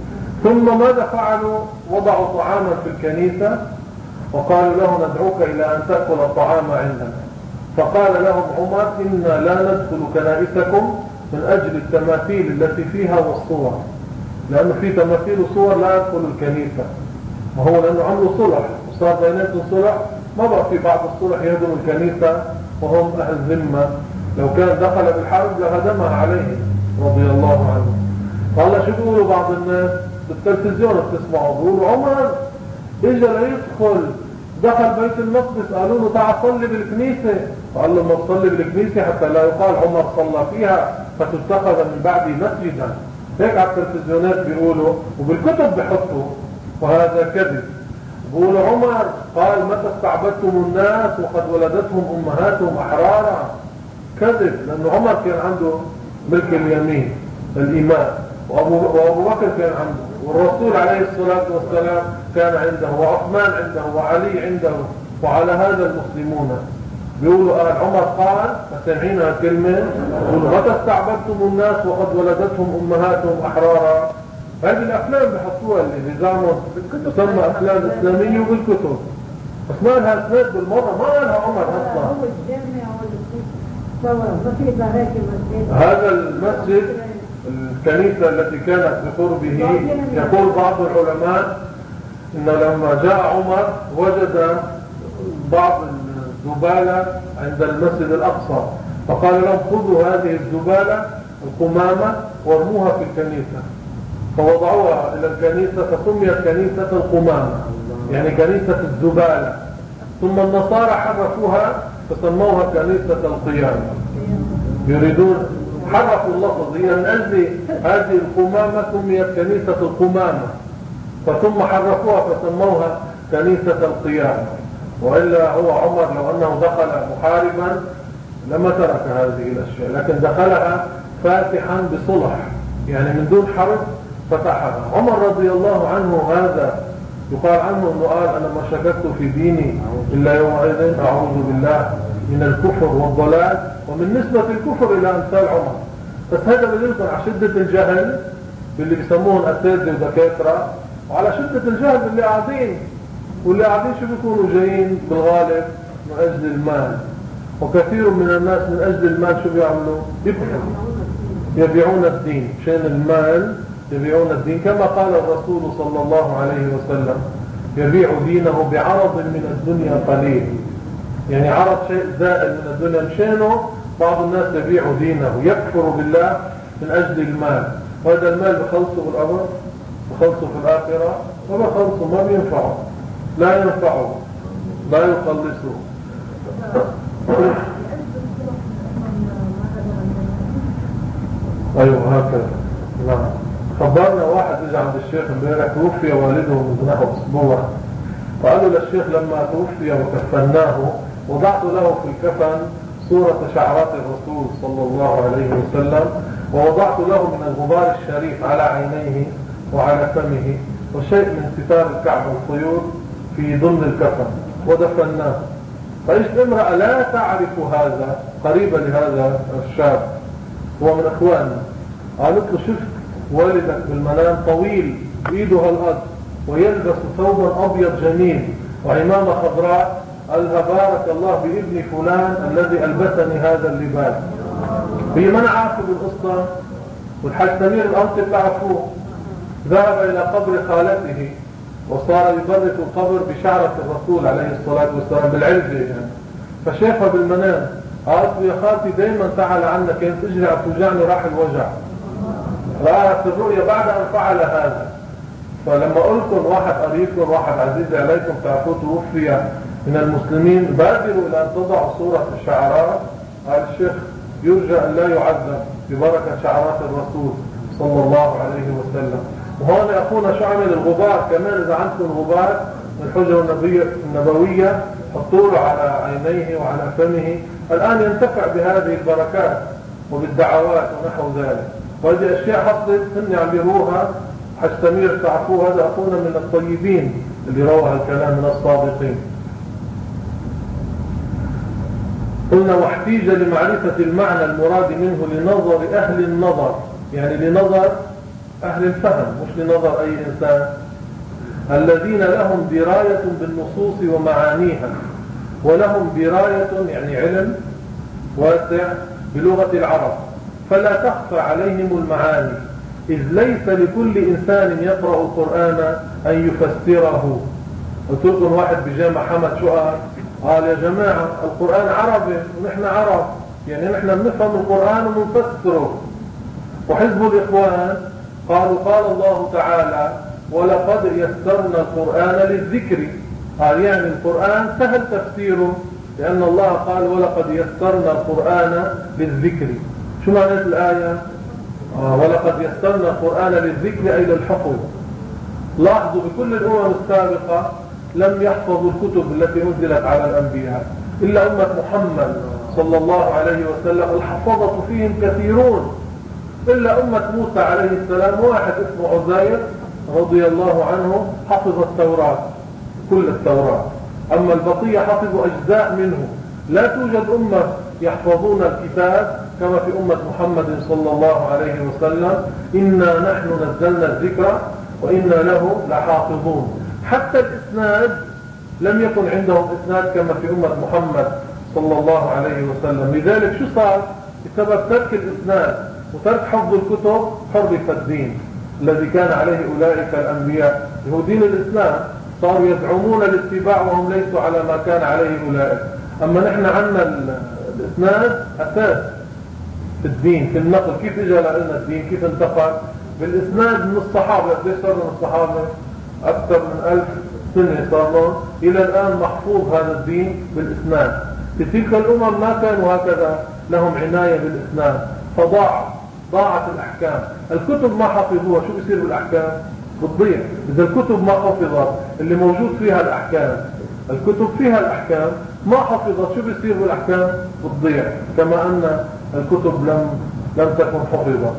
ثم ماذا فعلوا؟ وضعوا طعاما في الكنيسة وقالوا له ندعوك إلى أن تأكل الطعام عندنا. فقال لهم عمر إنا لا ندخل كنائسكم من أجل التماثيل التي فيها والصور، لأنه في تماثيل وصور لا يدخل الكنيسة، وهو لأنه عملوا صلح وصار بيناتهم صلح، ما بقى في بعض الصلح يهدم الكنيسة وهم أهل ذمة، لو كان دخل بالحرب لهدمها عليه رضي الله عنه. فالله شو بيقولوا بعض الناس بالتلفزيون بتسمعوا بيقولوا عمر اجى ليدخل دخل بيت المقدس، قالوا له تعال صلي بالكنيسة، قال له ما تصلي بالكنيسة حتى لا يقال عمر صلى فيها فتتخذ من بعده مسجدا. هيك على التلفزيونات بيقولوا وبالكتب بحطوا، وهذا كذب. بيقولوا عمر قال متى استعبدتم الناس وقد ولدتهم امهاتهم احرارا، كذب، لانه عمر كان عنده ملك اليمين الإمام، وأبو بكر كان عنده، والرسول عليه الصلاة والسلام كان عنده، وعثمان عنده، وعلي عنده، وعلى هذا المسلمون بيقولوا قال عمر قال، فسامعين الكلمة يقولوا متى استعبدتم الناس وقد ولدتهم أمهاتهم أحرارا. هذه الأفلام بحطوها اللي بزعموا تسمى أفلام إسلامية وبالكتب، بس ما لها اسناد بالمرة، ما لها عمر أصلا. هذا المسجد الكنيسة التي كانت بقربه، يقول بعض العلماء إن لما جاء عمر وجد بعض الزبالة عند المسجد الأقصى، فقال لهم خذوا هذه الزبالة القمامة وارموها في الكنيسة، فوضعوها إلى الكنيسة فسميت كنيسة القمامة، يعني كنيسة الزبالة. ثم النصارى حرفوها فسموها كنيسة القيامة، يريدون حرفوا اللفظ، هي من أجل هذه القمامة سميت كنيسة القمامة، فثم حرفوها فسموها كنيسة القيامة. وإلا هو عمر لو أنه دخل محاربا لما ترك هذه الأشياء، لكن دخلها فاتحا بصلح، يعني من دون حرب فتحها. عمر رضي الله عنه هذا يقال عنه أنه قال أنا ما شككت في ديني إلا يومئذ أعوذ بالله من الكفر والضلال، ومن نسبة الكفر إلى أمثال عمر. بس هذا بدلكم على شدة الجهل باللي بيسموهم أساتذة ودكاترة، وعلى شدة الجهل باللي قاعدين، واللي قاعدين شو بيكونوا جايين بالغالب من أجل المال. وكثير من الناس من أجل المال شو بيعملوا؟ يبيعون يبيعون الدين مشان المال، يبيعون الدين كما قال الرسول صلى الله عليه وسلم يبيع دينه بعرض من الدنيا قليل، يعني عرض شيء زائل من الدنيا مشانه بعض الناس يبيع دينه يكفر بالله من أجل المال. وهذا المال بخلصه بالأمر، بخلصه في الآخرة، وبخلصه ما بينفعه، لا ينفعه، لا يخلصه. أيوه هكذا. نعم. خبرنا واحد اجى عند الشيخ امبارح توفي والده من نحو اسبوع، فقالوا للشيخ لما توفي وكفناه وضعت له في الكفن صورة شعرات الرسول صلى الله عليه وسلم، ووضعت له من الغبار الشريف على عينيه وعلى فمه وشيء من ستار الكعب والطيور في ضمن الكفن ودفناه. فإجت امرأة لا تعرف هذا، قريبة لهذا الشاب هو من اخواننا، قالت له شفت والدك بالمنام طويل ايده هالقد ويلبس ثوبا ابيض جميل وعمامة خضراء، قالها بارك الله بابن فلان الذي البسني هذا اللباس. هي من عارفه بالقصة، والحاج سمير الأنصي بتعرفوه، ذهب الى قبر خالته وصار يبرك القبر بشعرة الرسول عليه الصلاة والسلام بالعلبة يعني. فشافها بالمنام، قالت له يا خالتي دايما تعال عنا، كانت اجري عم توجعني راح الوجع. رأت الرؤيا بعد أن فعل هذا. فلما قلتم واحد قريبكم واحد عزيز عليكم تعرفوه توفي من المسلمين بادروا إلى أن تضعوا صورة الشعرات، قال الشيخ يرجى أن لا يعذب ببركة شعرات الرسول صلى الله عليه وسلم. وهون أخونا شو عمل الغبار كمان، إذا عندكم غبار من الحجرة النبوية حطوا له على عينيه وعلى فمه، الآن ينتفع بهذه البركات وبالدعوات ونحو ذلك. وهذه أشياء حصلت هن عم يروها، حج سمير تعرفوه هذا أخونا من الطيبين اللي روى الكلام من الصادقين. قلنا واحتيج لمعرفة المعنى المراد منه لنظر أهل النظر، يعني لنظر أهل الفهم مش لنظر أي إنسان، الذين لهم دراية بالنصوص ومعانيها، ولهم دراية يعني علم واسع بلغة العرب، فلا تخفى عليهم المعاني، إذ ليس لكل إنسان يقرأ القرآن أن يفسره. قلت لكم واحد بجامع حمد شو قال؟ قال يا جماعة القرآن عربي ونحن عرب، يعني نحن بنفهم القرآن ونفسره. وحزب الإخوان قالوا قال الله تعالى ولقد يسرنا القرآن للذكر، قال يعني القرآن سهل تفسيره، لأن الله قال ولقد يسرنا القرآن للذكر. شو معنى الآية؟ آه ولقد يسرنا القرآن للذكر أي للحفظ. لاحظوا بكل الأمم السابقة لم يحفظوا الكتب التي نزلت على الأنبياء إلا أمة محمد صلى الله عليه وسلم، الحفظة فيهم كثيرون، إلا أمة موسى عليه السلام واحد اسمه عزير رضي الله عنه حفظ التوراة كل التوراة، أما البقية حفظوا أجزاء منه. لا توجد أمة يحفظون الكتاب كما في أمة محمد صلى الله عليه وسلم. إنا نحن نزلنا الذكر وإنا له لحافظون. حتى الإسناد لم يكن عندهم إسناد كما في أمة محمد صلى الله عليه وسلم. لذلك شو صار؟ بسبب ترك الإسناد وترك حفظ الكتب حرف الدين الذي كان عليه أولئك الأنبياء. هو دين الإسلام، صاروا يزعمون الاتباع وهم ليسوا على ما كان عليه أولئك. أما نحن عندنا الإسناد أساس في الدين، في النقل. كيف إجا لنا الدين؟ كيف انتقل؟ بالإسناد من الصحابة. قديش صار من الصحابة؟ أكثر من ألف سنة صار لهم. إلى الآن محفوظ هذا الدين بالإسناد. في تلك الأمم ما كانوا هكذا، لهم عناية بالإسناد، فضاع ضاعت الأحكام. الكتب ما حفظوها، شو بيصير بالأحكام؟ بتضيع. إذا الكتب ما حفظت اللي موجود فيها الأحكام، الكتب فيها الأحكام ما حفظت، شو بيصير بالأحكام؟ بتضيع. كما أن الكتب لم لم تكن حفظت.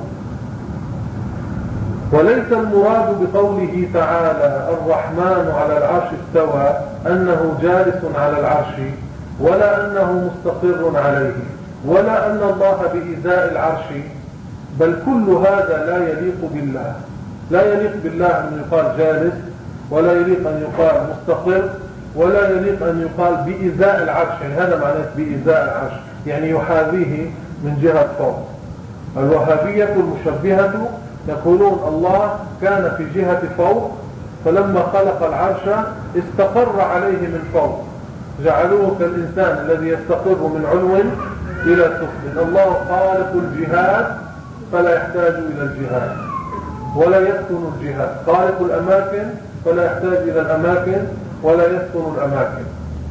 وليس المراد بقوله تعالى الرحمن على العرش استوى أنه جالس على العرش، ولا أنه مستقر عليه، ولا أن الله بإزاء العرش، بل كل هذا لا يليق بالله. لا يليق بالله أن يقال جالس، ولا يليق أن يقال مستقر، ولا يليق أن يقال بإزاء العرش. يعني هذا معناه بإزاء العرش، يعني يحاذيه من جهة فوق. الوهابية المشبهة يقولون الله كان في جهة فوق، فلما خلق العرش استقر عليه من فوق، جعلوه كالإنسان الذي يستقر من علو إلى سفل. الله خالق الجهات فلا يحتاج إلى الجهات ولا يسكن الجهات، خالق الأماكن فلا يحتاج إلى الأماكن ولا يسكن الأماكن.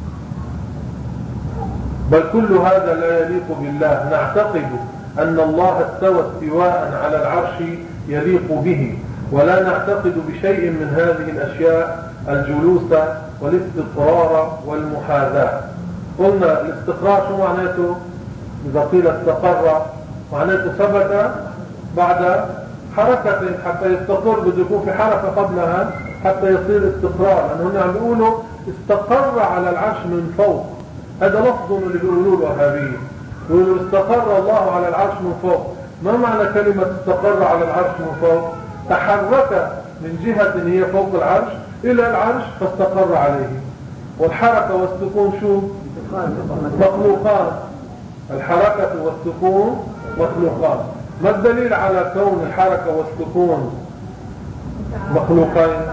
بل كل هذا لا يليق بالله. نعتقد أن الله استوى استواء على العرش يليق به، ولا نعتقد بشيء من هذه الأشياء الجلوس والاستقرار والمحاذاة. قلنا الاستقرار شو معناته؟ إذا قيل استقر معناته ثبت بعد حركة. حتى يستقر بده يكون في حركة قبلها حتى يصير استقرار. لأنه هنا عم بيقولوا استقر على العرش من فوق. هذا لفظ اللي بيقولوه الوهابية، يقولوا استقر الله على العرش من فوق. ما معنى كلمة استقر على العرش من فوق؟ تحرك من جهة هي فوق العرش إلى العرش فاستقر عليه. والحركة والسكون شو؟ مخلوقان. الحركة والسكون مخلوقان. ما الدليل على كون الحركة والسكون مخلوقين؟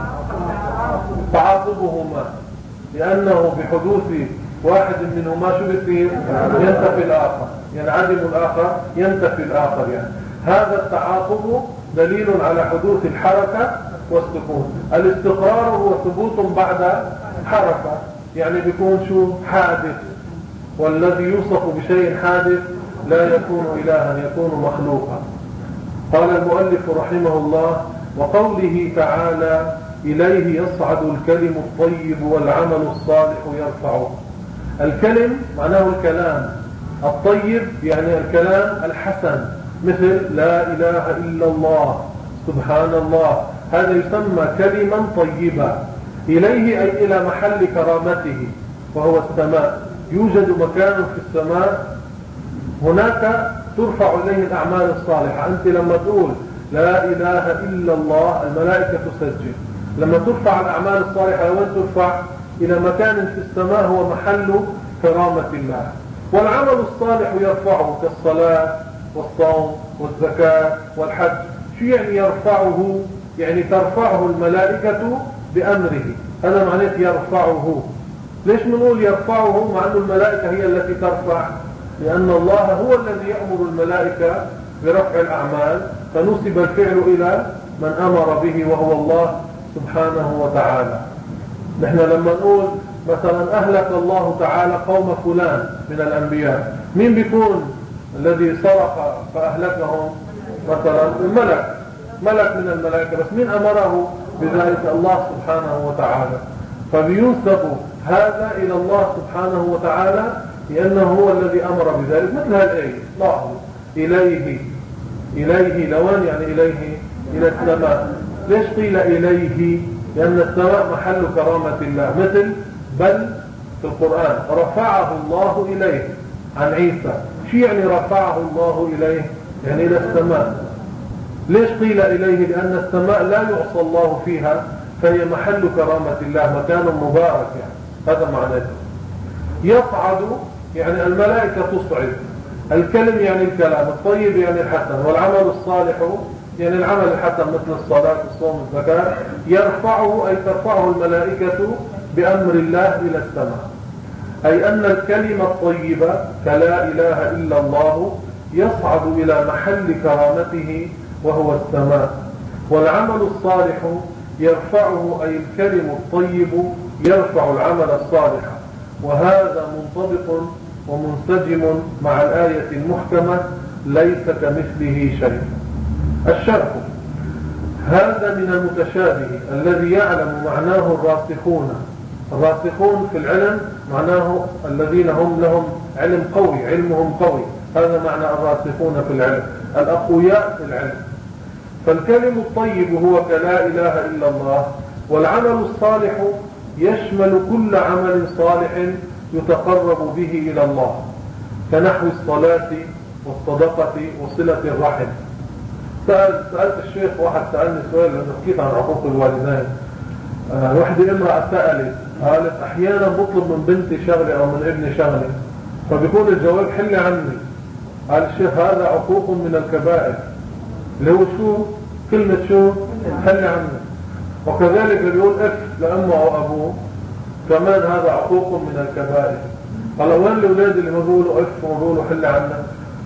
تعاقبهما، لأنه بحدوث واحد منهما شو بيصير؟ ينتفي الآخر، ينعدم الآخر ينتفي الآخر. يعني هذا التعاقب دليل على حدوث الحركة والسكون. الاستقرار هو ثبوت بعد حركة، يعني بيكون شو؟ حادث. والذي يوصف بشيء حادث لا يكون إلها، يكون مخلوقا. قال المؤلف رحمه الله: وقوله تعالى إليه يصعد الكلم الطيب والعمل الصالح يرفعه. الكلم معناه الكلام الطيب، يعني الكلام الحسن، مثل لا إله إلا الله، سبحان الله، هذا يسمى كلما طيبا. إليه أي إلى محل كرامته وهو السماء. يوجد مكان في السماء هناك ترفع إليه الأعمال الصالحة. أنت لما تقول لا إله إلا الله الملائكة تسجل. لما ترفع الأعمال الصالحة وين ترفع؟ إلى مكان في السماء هو محل كرامة الله. والعمل الصالح يرفعه كالصلاة والصوم والزكاة والحج. شو يعني يرفعه؟ يعني ترفعه الملائكة بأمره. هذا معناه يرفعه. ليش بنقول يرفعه مع أن الملائكة هي التي ترفع؟ لأن الله هو الذي يأمر الملائكة برفع الأعمال، فنسب الفعل إلى من أمر به وهو الله سبحانه وتعالى. نحن لما نقول مثلا أهلك الله تعالى قوم فلان من الأنبياء، مين بيكون الذي سرق فأهلكهم؟ مثلا الملك، ملك من الملائكة، بس مين أمره بذلك؟ الله سبحانه وتعالى. فبينسب هذا إلى الله سبحانه وتعالى لأنه هو الذي أمر بذلك. مثل هالآية لاحظوا إليه، إليه لوان يعني إليه إلى السماء. ليش قيل إليه؟ لأن السماء محل كرامة الله. مثل بل في القرآن رفعه الله إليه عن عيسى. شو يعني رفعه الله إليه؟ يعني إلى السماء. ليش قيل إليه؟ لأن السماء لا يعصى الله فيها، فهي محل كرامة الله، مكان مبارك يعني. هذا معناه. يصعد يعني الملائكة تصعد. الكلم يعني الكلام، الطيب يعني الحسن، والعمل الصالح يعني العمل الحسن مثل الصلاة والصوم والزكاة يرفعه، أي ترفعه الملائكة بأمر الله إلى السماء. أي أن الكلمة الطيبة كلا إله إلا الله يصعد إلى محل كرامته وهو السماء. والعمل الصالح يرفعه، أي الكلم الطيب يرفع العمل الصالح. وهذا منطبق ومنسجم مع الآية المحكمة ليس كمثله شيء. الشرح: هذا من المتشابه الذي يعلم معناه الراسخون. الراسخون في العلم معناه الذين هم لهم علم قوي، علمهم قوي، هذا معنى الراسخون في العلم، الأقوياء في العلم. فالكلم الطيب هو كلا إله إلا الله. والعمل الصالح يشمل كل عمل صالح يتقرب به إلى الله، كنحو الصلاة والصدقة وصلة الرحم. سأل سألت الشيخ، واحد سألني سؤال لما حكيت عن عقوق الوالدين. أه وحدة امرأة سألت قالت أحيانا بطلب من بنتي شغلة أو من ابني شغلة، فبيكون الجواب حل عني. قال الشيخ هذا عقوق من الكبائر، اللي هو شو؟ كلمة شو؟ حل عني. وكذلك اللي بيقول اف لأمه أو أبوه كمان هذا عقوق من الكبائر. قال وين الأولاد اللي بيقولوا اف وبيقولوا حل عنا؟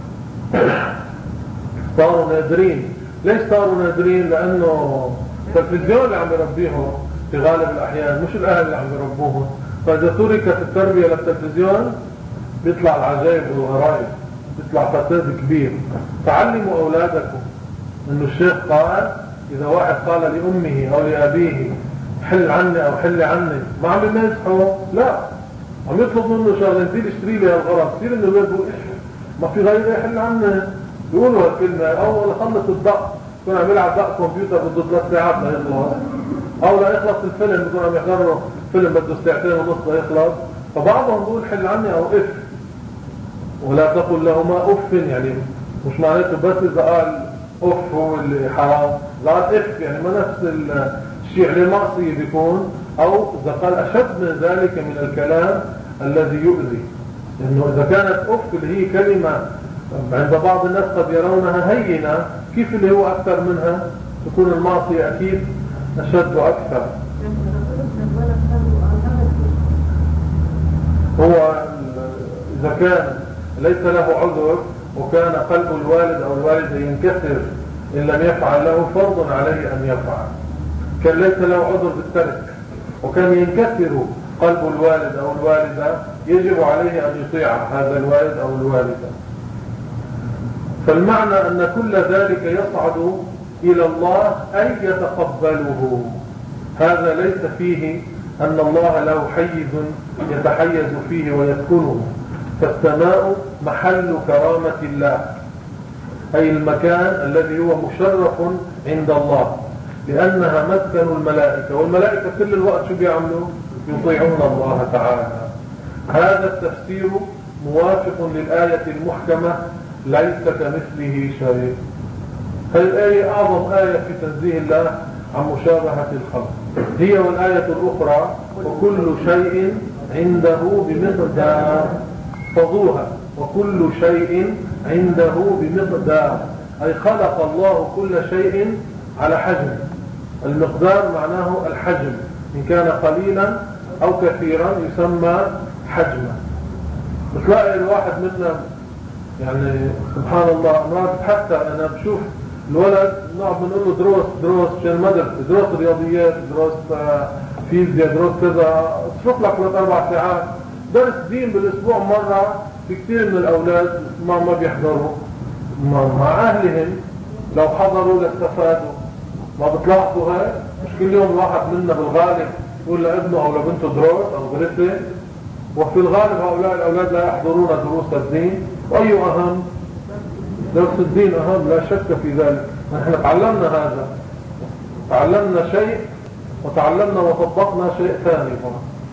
صاروا نادرين. ليش صاروا نادرين؟ لأنه التلفزيون اللي عم يربيهم في غالب الأحيان، مش الأهل اللي عم يربوهم. فإذا تركت التربية للتلفزيون بيطلع العجائب والغرائب، بيطلع فساد كبير. تعلموا أولادكم إنه الشيخ قال إذا واحد قال لأمه أو لأبيه حل عني أو حل عني، ما عم يمسحه، لا عم يطلب منه شغله، نزيل اشتري لي هالغرض، كثير انه بيقول ما في غير يحل عني، بيقولوا هالكلمه. اول خلص الدق يكون عم يلعب دق كمبيوتر بده ثلاث ساعات ليخلص، او لا يخلص الفيلم بيكون عم يحضروا فيلم بده ساعتين ونص ليخلص. فبعضهم بيقول حل عني او اف، ولا تقل لهما اف، يعني مش معناته بس اذا قال اف هو اللي حرام، لا قال اف يعني ما نفس الشيء عليه معصيه بيكون، او اذا قال اشد من ذلك من الكلام الذي يؤذي. انه اذا كانت اف اللي هي كلمه عند بعض الناس قد يرونها هينه، كيف اللي هو اكثر منها تكون المعصيه اكيد اشد واكثر. هو اذا كان ليس له عذر وكان قلب الوالد او الوالده ينكسر ان لم يفعل له، فرض عليه ان يفعل. كان ليس له عذر بالترك وكان ينكسر قلب الوالد او الوالده، يجب عليه ان يطيع هذا الوالد او الوالده. فالمعنى ان كل ذلك يصعد الى الله اي يتقبله. هذا ليس فيه ان الله له حيز يتحيز فيه ويسكنه. فالسماء محل كرامة الله، أي المكان الذي هو مشرف عند الله، لأنها مسكن الملائكة، والملائكة كل الوقت شو بيعملوا؟ يطيعون الله تعالى. هذا التفسير موافق للآية المحكمة ليس كمثله شيء. هذه الآية أعظم آية في تنزيه الله عن مشابهة الخلق، هي والآية الأخرى وكل شيء عنده بمقدار. فضوها وكل شيء عنده بمقدار، أي خلق الله كل شيء على حجم. المقدار معناه الحجم، إن كان قليلا أو كثيرا يسمى حجما. بتلاقي الواحد مثلا يعني سبحان الله مرات حتى أنا بشوف الولد نقعد بنقول له دروس دروس في المدرسة، دروس رياضيات، دروس فيزياء، دروس كذا، تشوف لك ثلاث أربع ساعات درس دين بالاسبوع مرة. في كثير من الاولاد ما ما بيحضروا مع اهلهم، لو حضروا لاستفادوا. ما بتلاحظوا هيك؟ مش كل يوم الواحد منا بالغالب يقول لابنه او لبنته دروس او درسه، وفي الغالب هؤلاء الاولاد لا يحضرون دروس الدين. واي اهم؟ درس الدين اهم لا شك في ذلك. نحن تعلمنا هذا، تعلمنا شيء وتعلمنا وطبقنا شيء ثاني.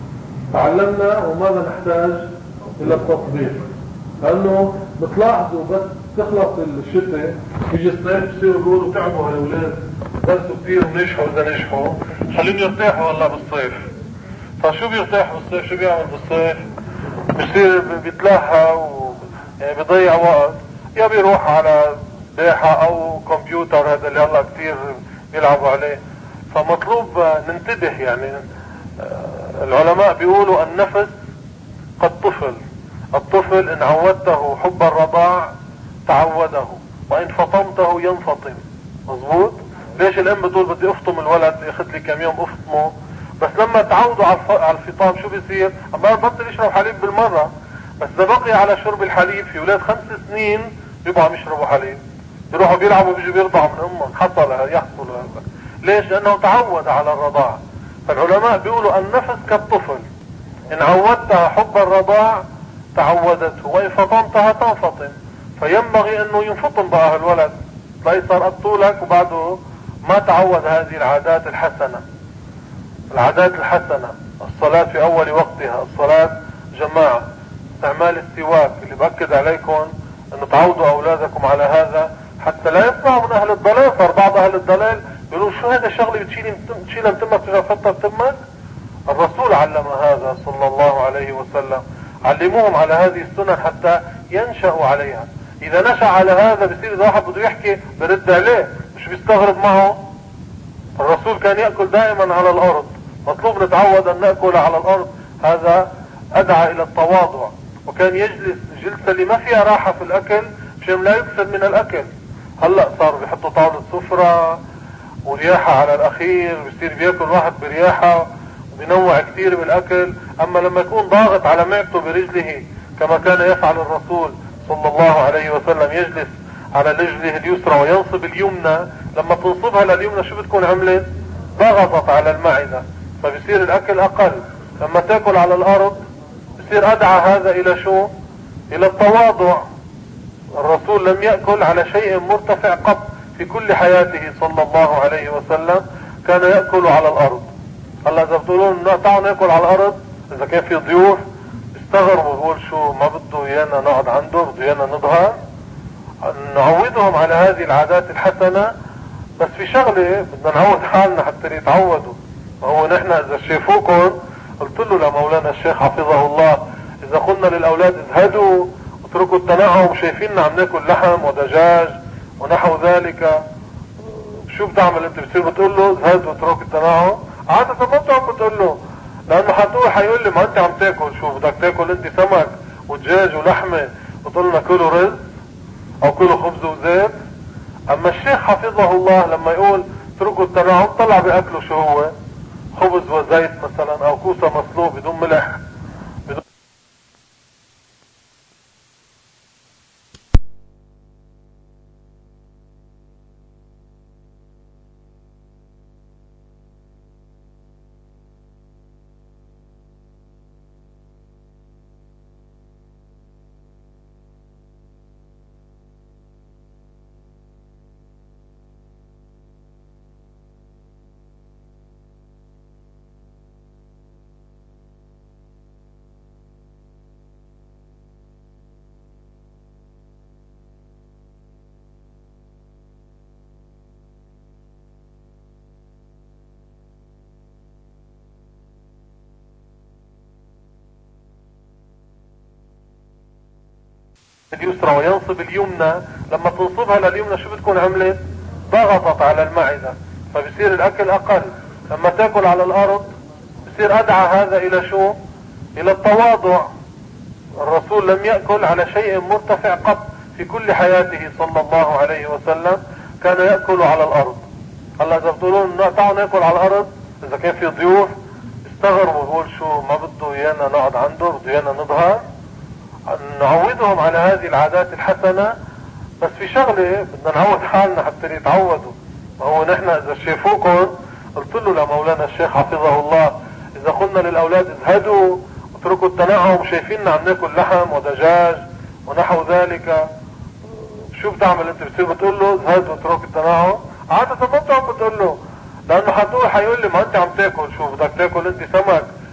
تعلمنا وماذا نحتاج الى التطبيق. لانه بتلاحظوا بس تخلص الشتاء بيجي الصيف بصيروا يقولوا تعبوا هالولاد درسوا كثير ونجحوا اذا نجحوا خليهم يرتاحوا والله بالصيف. فشو بيرتاح بالصيف؟ شو بيعمل بالصيف؟ بصير بيتلاحى و يعني بيضيع وقت، يا بيروح على باحة او كمبيوتر هذا اللي هلا كثير بيلعبوا عليه. فمطلوب ننتبه. يعني العلماء بيقولوا النفس كالطفل، الطفل ان عودته حب الرضاع تعوده وان فطمته ينفطم. مظبوط؟ ليش الام بتقول بدي افطم الولد اخذ لي كم يوم افطمه؟ بس لما تعودوا على الفطام شو بيصير؟ اما بطل يشرب حليب بالمرة. بس اذا بقي على شرب الحليب، في اولاد خمس سنين بيبقوا عم يشربوا حليب، بيروحوا بيلعبوا بيجوا بيرضعوا من امهم. حصل يحصل هذا ليش؟ لانه تعود على الرضاع. فالعلماء بيقولوا النفس كالطفل ان عودتها حب الرضاع تعودته وان فطمتها تنفطم. فينبغي انه ينفطم بقى الولد، تلاقيه صار طولك وبعده ما تعود هذه العادات الحسنة. العادات الحسنة: الصلاة في اول وقتها، الصلاة جماعة، استعمال السواك اللي بأكد عليكم انه تعودوا اولادكم على هذا حتى لا يطلعوا من اهل الضلال. صار بعض اهل الضلال بيقولوا شو هذا الشغله بتشيل بتشيلها من تمك ترجع تحطها بتمك؟ الرسول علم هذا صلى الله عليه وسلم. علموهم على هذه السنن حتى ينشأوا عليها. اذا نشأ على هذا بصير اذا واحد بده يحكي برد عليه، مش بيستغرب معه. الرسول كان يأكل دائما على الارض. مطلوب نتعود ان نأكل على الارض. هذا ادعى الى التواضع. وكان يجلس جلسة اللي ما فيها راحة في الاكل مشان لا يكسد من الاكل. هلأ صار بيحطوا طاولة سفرة ورياحة على الاخير، بيصير بياكل واحد برياحة وبينوع كثير بالاكل. اما لما يكون ضاغط على معدته برجله كما كان يفعل الرسول صلى الله عليه وسلم، يجلس على رجله اليسرى وينصب اليمنى. لما تنصبها لليمنى شو بتكون عملت؟ ضغطت على المعدة، فبيصير الاكل اقل. لما تاكل على الارض بصير ادعى هذا الى شو؟ الى التواضع. الرسول لم يأكل على شيء مرتفع قط في كل حياته صلى الله عليه وسلم، كان يأكل على الارض. هلا اذا بتقولون تعالوا ناكل على الارض، اذا كان في ضيوف بيستغربوا، بقول شو ما بده ايانا نقعد عنده، بده ايانا نظهر. نعودهم على هذه العادات الحسنة. بس في شغلة بدنا نعود حالنا حتى يتعودوا. وهو نحن اذا شافوكم، قلت له لمولانا الشيخ حفظه الله، اذا قلنا للاولاد اذهبوا اتركوا التنعم، شايفيننا عم ناكل لحم ودجاج ونحو ذلك، شو بتعمل انت؟ بتصير بتقول له اذهب واترك التنعم؟ عادة ما بتعرف بتقول له، لانه حتقول حيقول لي ما انت عم تاكل، شو بدك تاكل انت؟ سمك ودجاج ولحمة وتقول لنا كلوا رز او كلوا خبز وزيت. اما الشيخ حفظه الله لما يقول اتركوا التنعم، طلع باكله شو هو؟ خبز وزيت مثلا، او كوسة مسلوق بدون ملح بدون اليسرى وينصب اليمنى. لما تنصبها لليمنى شو بتكون عملت؟ ضغطت على المعدة، فبصير الاكل اقل. لما تاكل على الارض بصير ادعى هذا الى شو؟ الى التواضع. الرسول لم يأكل على شيء مرتفع قط في كل حياته صلى الله عليه وسلم، كان يأكل على الارض. هلا اذا بتقولون تعالوا ناكل على الارض، اذا كان في ضيوف بيستغربوا، بقول شو ما بده ايانا نقعد عنده، بده ايانا نظهر. نعودهم على هذه العادات الحسنة. بس في شغلة بدنا نعود حالنا حتى يتعودوا. وهو نحن اذا شافوكم، قلت له لمولانا الشيخ حفظه الله، اذا قلنا للاولاد اذهبوا اتركوا التنعم، شايفيننا عم ناكل لحم ودجاج ونحو ذلك، شو بتعمل انت؟ بتصير بتقول له اذهب واترك التنعم؟ عادة ما بتعرف بتقول له، لانه حتقول حيقول لي ما انت عم تاكل، شو بدك تاكل انت؟ سمك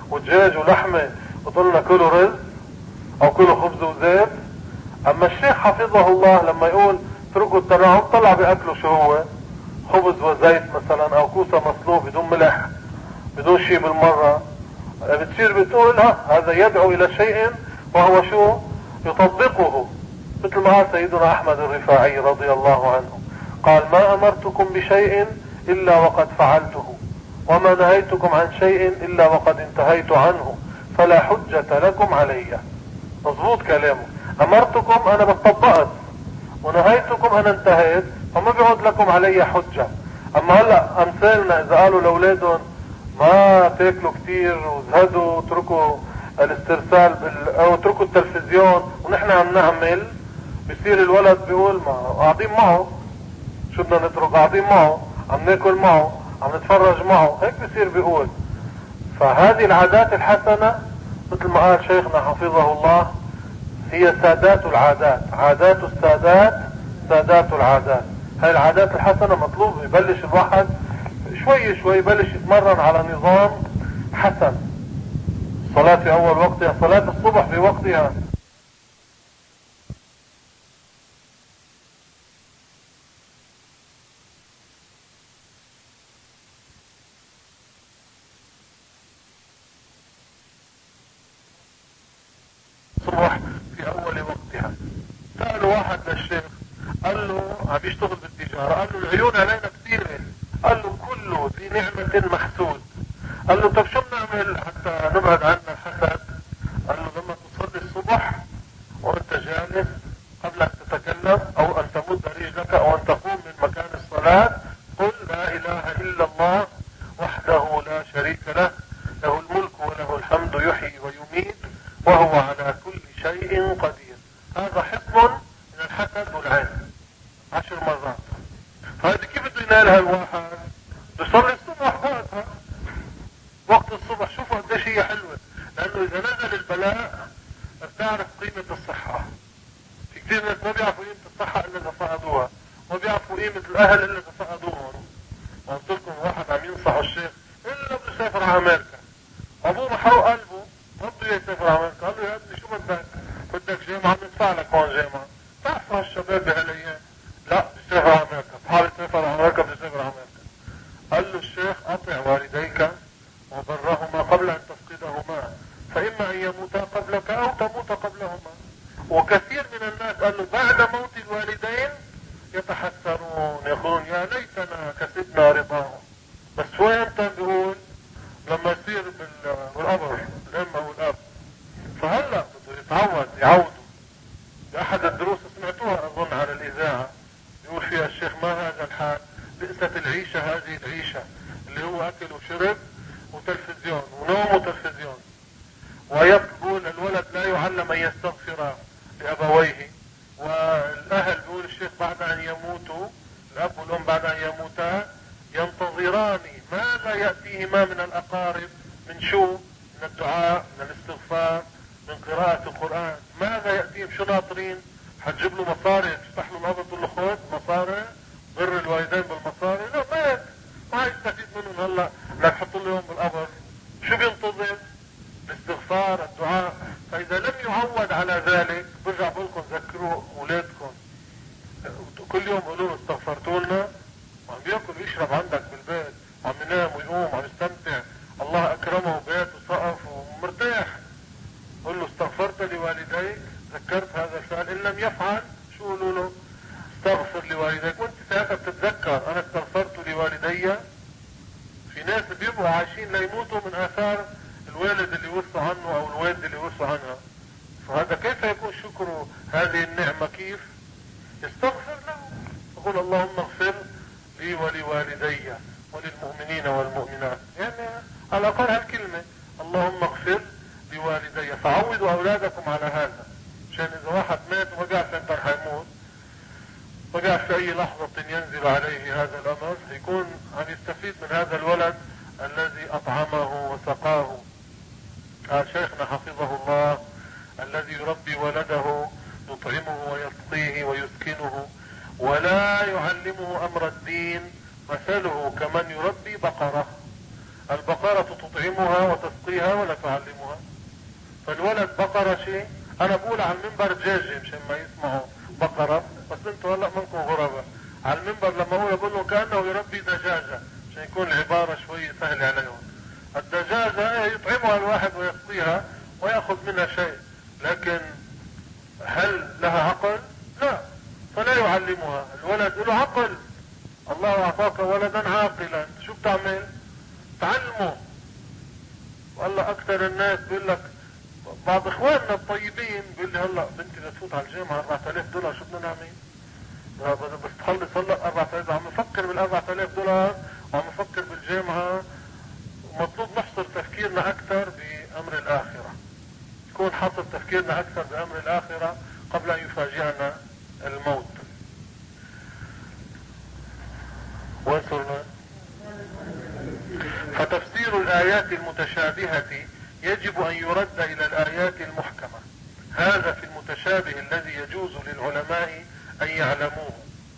ودجاج ولحمة وطلنا كله رز او كله خبز وزيت. اما الشيخ حفظه الله لما يقول اتركوا التنعم، طلع باكله شو هو؟ خبز وزيت مثلا، او كوسة مسلوق بدون ملح بدون شيء بالمرة. بتصير بتقول ها هذا يدعو الى شيء وهو شو؟ يطبقه. مثل ما قال سيدنا احمد الرفاعي رضي الله عنه، قال ما امرتكم بشيء الا وقد فعلته، وما نهيتكم عن شيء الا وقد انتهيت عنه، فلا حجة لكم علي. مظبوط كلامه. امرتكم انا بطبقت، ونهيتكم انا انتهيت، فما بيعود لكم علي حجة. اما هلا امثالنا اذا قالوا لاولادهم ما تاكلوا كتير وزهدوا اتركوا الاسترسال بال... او اتركوا التلفزيون، ونحن عم نعمل، بصير الولد بيقول ما قاعدين معه، شو بدنا نترك؟ قاعدين معه، عم ناكل معه، عم نتفرج معه، هيك بصير بيقول. فهذه العادات الحسنة مثل ما قال شيخنا حفظه الله هي سادات العادات، عادات السادات سادات العادات. هاي العادات الحسنة مطلوب يبلش الواحد شوي شوي يبلش يتمرن على نظام حسن. صلاة في اول وقتها، صلاة الصبح في وقتها، الصبح في اول وقتها. سأل واحد للشيخ قال له عم يشتغل بالتجارة، قال له العيون علينا كثيرة، قال له كله ذي نعمة محسود. قال له طب شو بنعمل حتى نبعد عنا الحسد؟ قال له لما تصلي الصبح وانت جالس قبل ان تتكلم او ان تمد رجلك او ان تقوم من مكان الصلاة، قل لا اله الا الله وحده لا شريك له، له الملك وله الحمد يحيي ويميت وهو على كل شيء قدير. هذا حصن من الحسد والعين عشر مرات. فهذه كيف بده ينالها الواحد؟ بيصلي الصبح وقتها، وقت الصبح. شوفوا قديش هي حلوة، لانه اذا نزل البلاء بتعرف قيمة الصحة. في كثير ناس ما بيعرفوا قيمة الصحة الا اذا فقدوها، ما بيعرفوا قيمة الاهل الا اذا فقدوهم. قلت لكم واحد عم ينصح الشيخ الا بده يسافر على امريكا، ابوه محروق قلبه ما بده يسافر على امريكا. قال له يا ابني شو بدك؟ بدك جامعة ندفع لك هون جامعة. تعرفوا هالشباب بهالايام، لا بيسافر على امريكا، صحابي سافر على امريكا بيسافر على امريكا. قال له الشيخ اطع والديك وبرهما قبل ان تفقدهما، فاما ان يموتا قبلك او تموت قبلهما. وكثير من الناس قال له بعد موت الوالدين يتحسرون، يقولون يا ليتنا كسبنا رضاهم. بس وين كان بيقول؟ لما يصير بالقبر الام او الاب. فهلا بده يتعود يعودوا. باحد الدروس سمعتوها اظن على الاذاعه يقول فيها الشيخ ما هذا الحال، بئست العيشه هذه العيشه، اللي هو اكل وشرب وتلفزيون ونوم وتلفزيون. ويقول الولد لا يعلم ان يستغفر لابويه، والاهل بيقول الشيخ بعد ان يموتوا، الاب والام بعد ان يموتا ينتظران ماذا يأتيهما من الاقارب، من شو؟ من الدعاء، من الاستغفار، من قراءة القرآن. ماذا يأتيهم؟ شو ناطرين؟ حتجيب له مصاري، تفتح له الاب تقول له خذ مصاري بر الوالدين بالمصاري؟ لا، ما ما يستفيد منهم هلا انك تحط له بالقبر. شو بينتظر؟ الاستغفار، الدعاء. فاذا لم يعود على ذلك برجع بقول لكم ذكروا اولادكم كل يوم، قولوا له استغفرتوا لنا. وعم بياكل ويشرب عندك بالبيت، عم ينام ويقوم عم يستمتع، الله اكرمه بيت وسقف ومرتاح. قل له استغفرت لوالديك، ذكرت هذا الفعل. ان لم يفعل شو قولوا له؟ استغفر لوالديك. وانت ساعتها بتتذكر انا استغفرت لوالدي. في ناس بيبقوا عايشين ليموتوا من اثار الوالد اللي ورثوا عنه او الوالد اللي ورثوا عنها. فهذا كيف يكون شكره هذه النعمة؟ كيف يستغفر له؟ يقول اللهم اغفر لي ولوالدي وللمؤمنين والمؤمنات، يعني على الاقل هالكلمة اللهم اغفر لوالدي. فعودوا اولادكم على هذا، عشان اذا واحد مات وما بيعرف امتى رح يموت، ما بيعرف في اي لحظة ينزل عليه هذا الامر، يكون عم يستفيد من هذا الولد الذي اطعمه وسقاه. قال شيخنا حفظه الله الذي يربي ولده يطعمه ويسقيه ويسكنه ولا يعلمه امر الدين، مثله كمن يربي بقرة. البقرة تطعمه تطعمها وتسقيها ولا تعلمها. فالولد بقرة شيء، انا بقول على المنبر دجاجة مشان ما يسمعوا بقرة، بس انتوا هلا منكم غرباء. على المنبر لما اقول بقول له كأنه يربي دجاجة عشان يكون العبارة شوي سهلة عليهم. الدجاجة يطعمها الواحد ويسقيها ويأخذ منها شيء، لكن هل لها عقل؟ لا، فلا يعلمها. الولد له عقل، الله اعطاك ولدا عاقلا، شو بتعمل؟ تعلمه. والله اكثر الناس بيقول لك، بعض اخواننا الطيبين بيقول لي هلا بنتي بتفوت على الجامعة أربعة آلاف دولار، شو بدنا نعمل؟ بس تخلص هلا أربعة آلاف، عم نفكر بال أربعة آلاف دولار وعم نفكر بالجامعة. مطلوب نحصر تفكيرنا اكثر بامر الاخرة، يكون حصر تفكيرنا اكثر بامر الاخرة قبل ان يفاجئنا الموت. وصلنا. فتفسير الايات المتشابهة يجب ان يرد الى الايات المحكمة، هذا في المتشابه الذي يجوز للعلماء ان يعلموه.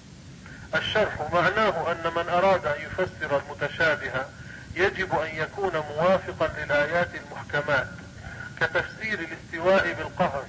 الشرح معناه ان من اراد ان يفسر المتشابه يجب ان يكون موافقا للايات المحكمات، كتفسير الاستواء بالقهر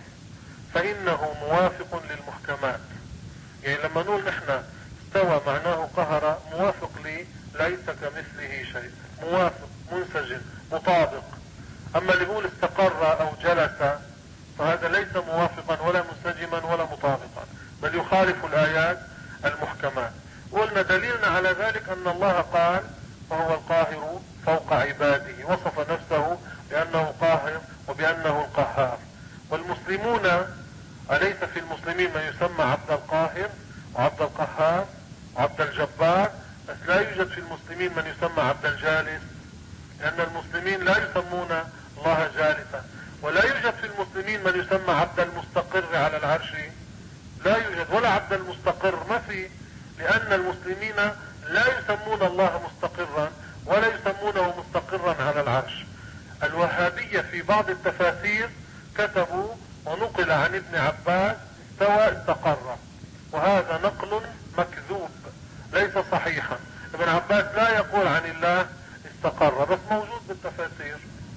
فانه موافق للمحكمات. يعني لما نقول نحن استوى معناه قهر، موافق لي ليس كمثله شيء، موافق منسجم مطابق. اما اللي يقول استقر او جلس فهذا ليس موافقا ولا منسجما ولا مطابقا، بل يخالف الايات المحكمات. قلنا دليلنا على ذلك ان الله قال وهو القاهر فوق عباده، وصف نفسه بانه قاهر وبانه القهار. والمسلمون اليس في المسلمين من يسمى عبد القاهر وعبد القهار وعبد الجبار؟ بس لا يوجد في المسلمين من يسمى عبد الجالس، لان المسلمين لا يسمون الله جالسا. ولا يوجد في المسلمين من يسمى عبد المستقر على العرش، لا يوجد، ولا عبد المستقر ما في، لان المسلمين لا يسمون الله مستقرا ولا يسمونه مستقرا على العرش. الوهابية في بعض التفاسير كتبوا ونقل عن ابن عباس استوى استقر، وهذا نقل مكذوب ليس صحيحا. ابن عباس لا يقول عن الله استقر، بس موجود بالتفاسير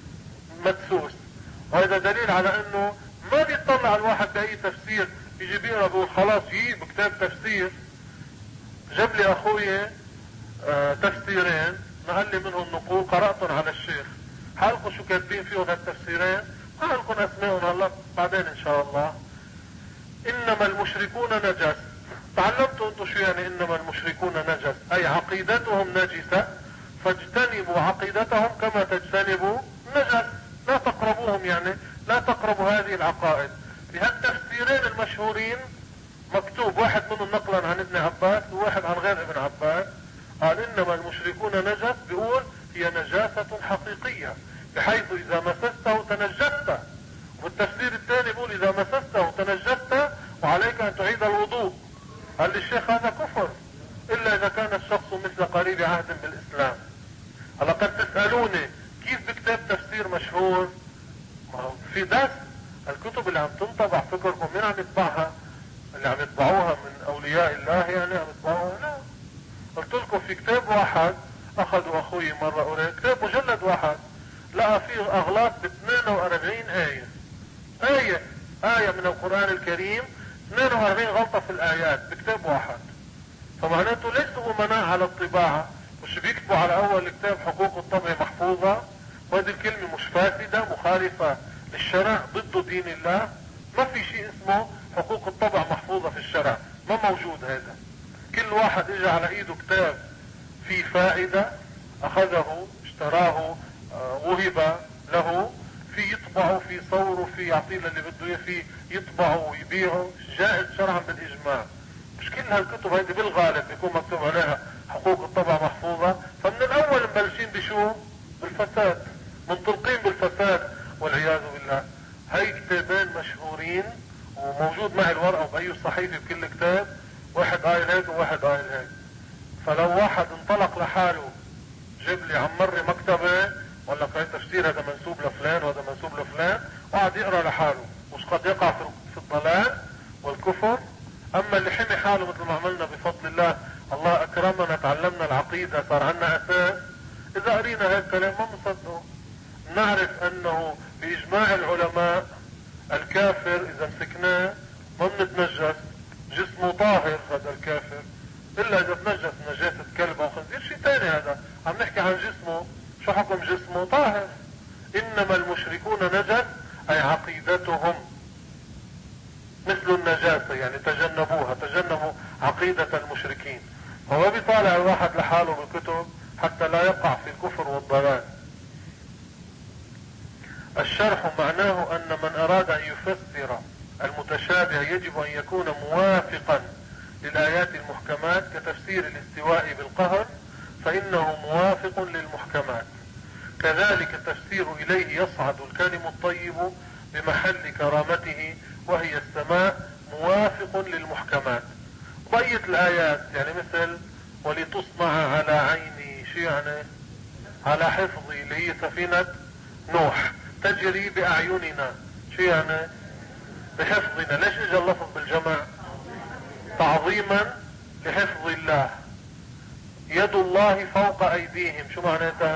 مدسوس. وهذا دليل على انه ما بيطلع الواحد باي تفسير يجي بيقرا بيقول خلاص يجيب كتاب تفسير. جاب لي اخوي آه تفسيرين نقل لي منهم نقول قرأتهم على الشيخ، حالكم شو كاتبين فيهم هالتفسيرين؟ حالكم اسمائهم هلا بعدين ان شاء الله. انما المشركون نجس، تعلمتوا انتم شو يعني انما المشركون نجس؟ اي عقيدتهم نجسة، فاجتنبوا عقيدتهم كما تجتنبوا نجس، لا تقربوهم، يعني لا تقربوا هذه العقائد. بهالتفسيرين المشهورين مكتوب واحد منهم نقلا عن ابن عباس وواحد عن غير ابن عباس، قال انما المشركون نجس، بيقول هي نجاسة حقيقية بحيث اذا مسسته تنجست. والتفسير الثاني يقول اذا مسسته تنجست وعليك ان تعيد الوضوء. قال لي الشيخ هذا كفر الا اذا كان الشخص مثل قريب عهد بالاسلام. هلا قد تسألوني كيف بكتاب تفسير مشهور؟ ما هو في درس الكتب اللي عم تنطبع فكركم مين عم يطبعها؟ اللي عم يطبعوها من اولياء الله يعني عم يطبعوها؟ لا. قلت لكم في كتاب واحد اخذوا اخوي مرة قريب، كتاب مجلد واحد لقى فيه اغلاط ب اثنين واربعين آية. آية آية من القرآن الكريم اثنين واربعين غلطة في الآيات بكتاب واحد. فمعناته ليسوا امناء على الطباعة، مش بيكتبوا على اول الكتاب حقوق الطبع محفوظة، وهذه الكلمة مش فاسدة مخالفة للشرع ضد دين الله. ما في شيء اسمه حقوق الطبع محفوظة في الشرع، ما موجود هذا. كل واحد اجى على ايده كتاب فيه فائدة اخذه اشتراه اه وهب له، في يطبعه في صوره في يعطيه اللي بده اياه، في يطبعه ويبيعه، جائز شرعا بالاجماع. مش كل هالكتب هيدي بالغالب بيكون مكتوب عليها حقوق الطبع محفوظة. فمن الاول مبلشين بشو؟ بالفساد، منطلقين بالفساد والعياذ بالله. هاي كتابين مشهورين وموجود معي الورقة وبأي صحيفة بكل كتاب، واحد قايل هيك وواحد قايل هيك. فلو واحد انطلق لحاله جاب لي عمري مكتبة ولا قال تفسير هذا منسوب لفلان وهذا منسوب لفلان وقعد يقرأ لحاله، مش قد يقع في الضلال والكفر. اما اللي حمي حاله مثل ما عملنا بفضل الله، الله اكرمنا تعلمنا العقيدة صار عنا اساس، اذا قرينا هيك كلام ما بنصدقه. نعرف انه باجماع العلماء الكافر اذا مسكناه ما بنتنجس، جسمه طاهر هذا الكافر، الا اذا تنجس نجاسة كلب او خنزير شيء ثاني. هذا عم نحكي عن جسمه، شو حكم جسمه؟ طاهر. انما المشركون نجس اي عقيدتهم مثل النجاسة، يعني تجنبوها، تجنبوا عقيدة المشركين. هو بيطالع الواحد لحاله بالكتب حتى لا يقع في الكفر والضلال. الشرح معناه ان من اراد ان يفسر المتشابه يجب ان يكون موافقا للآيات المحكمات كتفسير الاستواء بالقهر فانه موافق للمحكمات. كذلك التفسير اليه يصعد الكلم الطيب بمحل كرامته وهي السماء موافق للمحكمات. بقية الآيات يعني مثل ولتصنع على عيني، شو يعني؟ على حفظي، اللي هي سفينة نوح، تجري بأعيننا، شو يعني؟ بحفظنا. ليش اجى اللفظ بالجمع؟ تعظيما لحفظ الله. يد الله فوق ايديهم، شو معناتها؟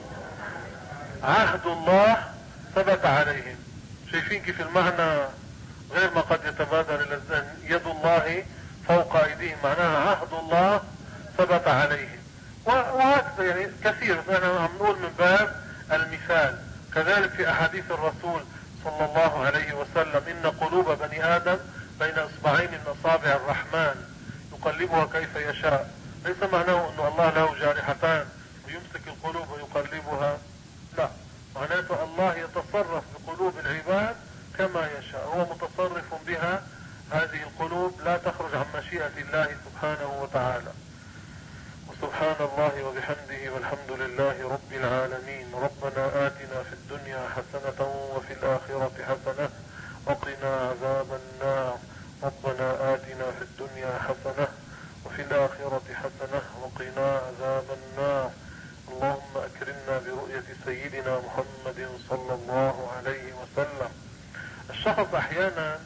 عهد الله ثبت عليهم. شايفين كيف المعنى غير ما قد يتبادر الى الذهن؟ يد الله فوق ايديهم معناها عهد الله ثبت عليهم. وهكذا يعني كثير، احنا عم نقول من باب المثال. كذلك في احاديث الرسول صلى الله عليه وسلم ان قلوب بني ادم بين اصبعين من اصابع الرحمن يقلبها كيف يشاء. ليس معناه انه الله له جارحتان ويمسك القلوب ويقلبها، لا، معناته الله يتصرف بقلوب العباد كما يشاء، هو متصرف بها. هذه القلوب لا تخرج عن مشيئة الله سبحانه وتعالى. وسبحان الله وبحمده والحمد لله رب العالمين. ربنا آتنا في الدنيا حسنة وفي الآخرة حسنة وقنا عذاب النار. ربنا آتنا في الدنيا حسنة وفي الآخرة حسنة وقنا عذاب النار. اللهم أكرمنا برؤية سيدنا محمد صلى الله عليه وسلم. الشخص أحيانا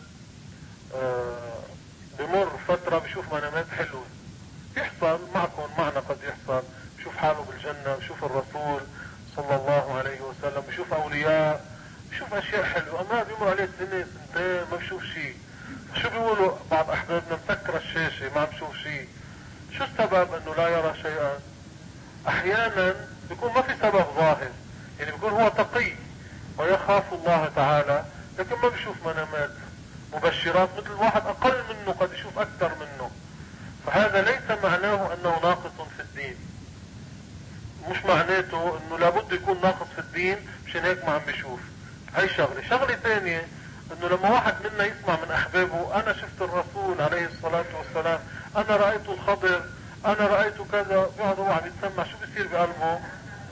آه بمر فترة بشوف منامات حلوة، يحصل معكم معنا قد يحصل، بشوف حاله بالجنة، بشوف الرسول صلى الله عليه وسلم، بشوف أولياء، بشوف أشياء حلوة. أما بيمر عليه سنة سنتين ما بشوف شيء. شو بيقولوا بعض أحبابنا؟ مسكر الشاشة ما بشوف شيء. شو السبب انه لا يرى شيئا؟ احيانا بيكون ما في سبب ظاهر، يعني بيكون هو تقي ويخاف الله تعالى لكن ما بيشوف منامات مبشرات مثل واحد اقل منه قد يشوف اكثر منه. فهذا ليس معناه انه ناقص في الدين، مش معناته انه لابد يكون ناقص في الدين مشان هيك ما عم بيشوف. هاي شغلة. شغلة ثانية انه لما واحد منا يسمع من احبابه انا شفت الرسول عليه الصلاة والسلام، انا رأيت الخضر، انا رأيت كذا، بيقعد هو عم يتسمع، شو بيصير بقلبه؟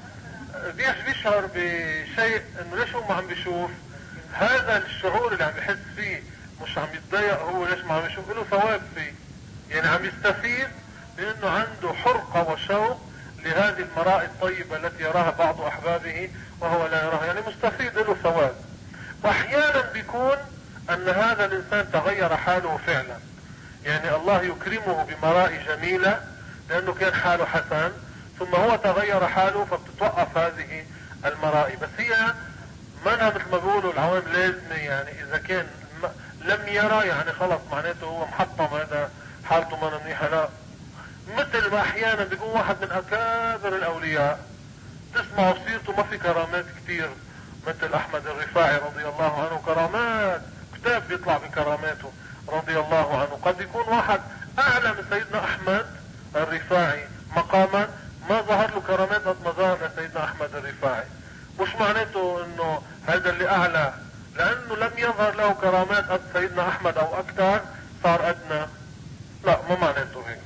بيشعر بشيء انه ليش هو ما عم بيشوف. هذا الشعور اللي عم يحس فيه مش عم يتضايق هو ليش ما عم يشوف، له ثواب فيه، يعني عم يستفيد لانه عنده حرقة وشوق لهذه المرائي الطيبة التي يراها بعض احبابه وهو لا يراها، يعني مستفيد له ثواب. واحيانا بيكون ان هذا الانسان تغير حاله فعلا، يعني الله يكرمه بمرائي جميلة لانه كان حاله حسن ثم هو تغير حاله فبتتوقف هذه المرائي. بس هي منها مثل ما بيقولوا العوام لازمة، يعني اذا كان لم يرى يعني خلص معناته هو محطم، هذا حالته ما منيحة. لا، مثل ما احيانا بيكون واحد من اكابر الاولياء تسمعوا سيرته ما في كرامات كتير، مثل احمد الرفاعي رضي الله عنه، كرامات كتاب بيطلع بكراماته رضي الله عنه. قد يكون واحد اعلى من سيدنا احمد الرفاعي مقاما ما ظهر له كرامات قد ما ظهر لسيدنا احمد الرفاعي. مش معناته انه هذا اللي اعلى لانه لم يظهر له كرامات قد سيدنا احمد او اكثر صار ادنى، لا، ما معناته هيك.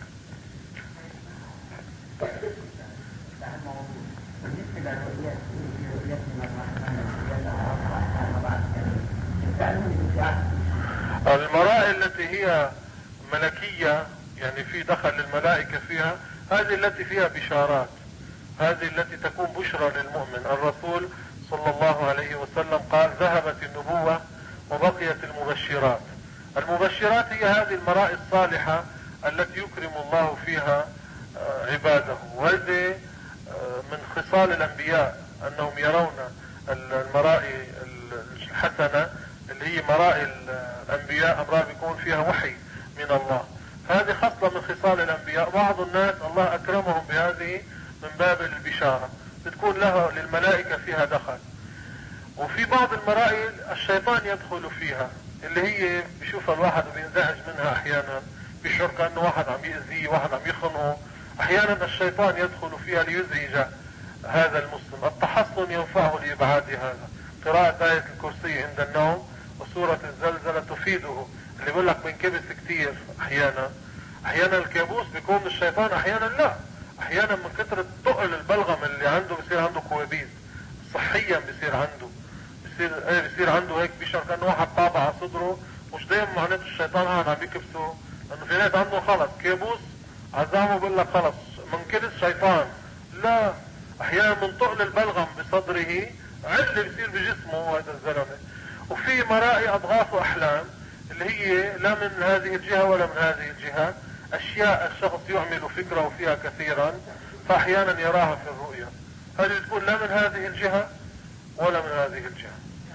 المرائي التي هي ملكية يعني في دخل الملائكة فيها، هذه التي فيها بشارات، هذه التي تكون بشرى للمؤمن. الرسول صلى الله عليه وسلم قال ذهبت النبوة وبقيت المبشرات. المبشرات هي هذه المرائي الصالحة التي يكرم الله فيها عباده، وهذه من خصال الانبياء انهم يرون المرائي الحسنة اللي هي مرائي الأنبياء أمرها بيكون فيها وحي من الله. هذه خصلة من خصال الأنبياء. بعض الناس الله أكرمهم بهذه من باب البشارة، بتكون له للملائكة فيها دخل. وفي بعض المرائي الشيطان يدخل فيها، اللي هي بيشوفها الواحد وبينزعج منها أحيانا، بيشعر كأنه واحد عم يأذيه، واحد عم يخنقه. أحيانا الشيطان يدخل فيها ليزعج هذا المسلم. التحصن ينفعه لإبعاد هذا. قراءة آية الكرسي عند النوم وسورة الزلزلة تفيده. اللي بيقول لك بنكبس كتير أحيانا، أحيانا الكابوس بيكون من الشيطان، أحيانا لا، أحيانا من كثرة تقل البلغم اللي عنده بيصير عنده كوابيس صحيا، بيصير عنده بيصير ايه بيصير عنده هيك بيشعر كأنه واحد طابع على صدره. مش دايما معناته الشيطان قاعد عم يكبسه، لأنه في ناس عنده خلص كابوس عزامه بيقول لك خلص من كبس شيطان. لا، أحيانا من تقل البلغم بصدره عل بيصير بجسمه هذا الزلمة. وفي مرائي أضغاث وأحلام اللي هي لا من هذه الجهة ولا من هذه الجهة، أشياء الشخص يعمل فكره فيها كثيرا فأحيانا يراها في الرؤيا. هذه تكون لا من هذه الجهة ولا من هذه الجهة.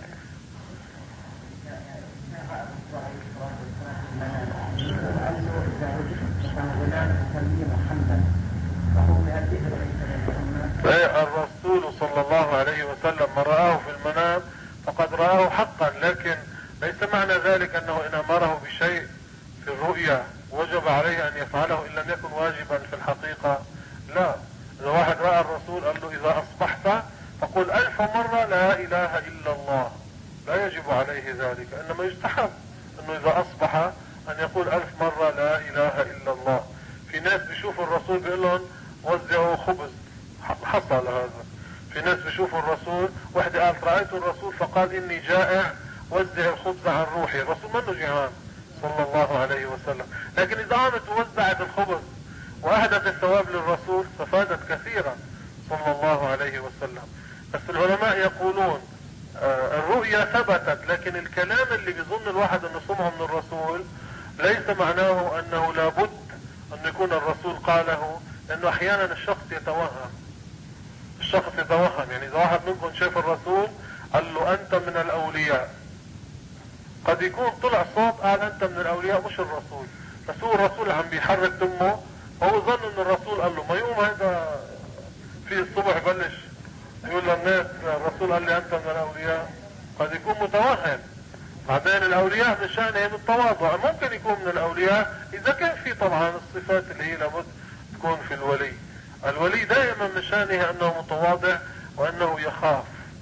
الرسول صلى الله عليه وسلم من رآه في المنام فقد رآه حقا، لكن ليس معنى ذلك أنه إن أمره بشيء في الرؤيا وجب عليه أن يفعله إن لم يكن واجبا في الحقيقة. لا، إذا واحد رأى الرسول قال له إذا أصبحت فقل ألف مرة لا إله إلا الله، لا يجب عليه ذلك، إنما يستحب أنه إذا أصبح أن يقول ألف مرة لا إله إلا الله. في ناس بيشوفوا الرسول بيقول لهم وزعوا خبز، حصل هذا. في ناس بيشوفوا الرسول، واحد قالت رأيت الرسول فقال إني جائع وزع الخبز عن روحي. الرسول منه جيعان صلى الله عليه وسلم، لكن إذا قامت ووزعت الخبز وأهدت الثواب للرسول استفادت كثيرا صلى الله عليه وسلم. بس العلماء يقولون آه الرؤيا ثبتت، لكن الكلام اللي بيظن الواحد انه سمعه من الرسول ليس معناه انه لابد ان يكون الرسول قاله، لانه احيانا الشخص يتوهم. الشخص يتوهم، يعني اذا واحد منكم شاف الرسول قال له انت من الاولياء، قد يكون طلع صوت قال انت من الاولياء مش الرسول، بس هو الرسول عم بيحرك دمه، هو ظن ان الرسول قال له. ما يوم هذا في الصبح بلش يقول للناس الرسول قال لي انت من الاولياء، قد يكون متوهم. بعدين الاولياء من شأنهم التواضع، ممكن يكون من الاولياء اذا كان في طبعا الصفات اللي هي لابد تكون في الولي. الولي دائما من شأنه انه متواضع وانه يخاف.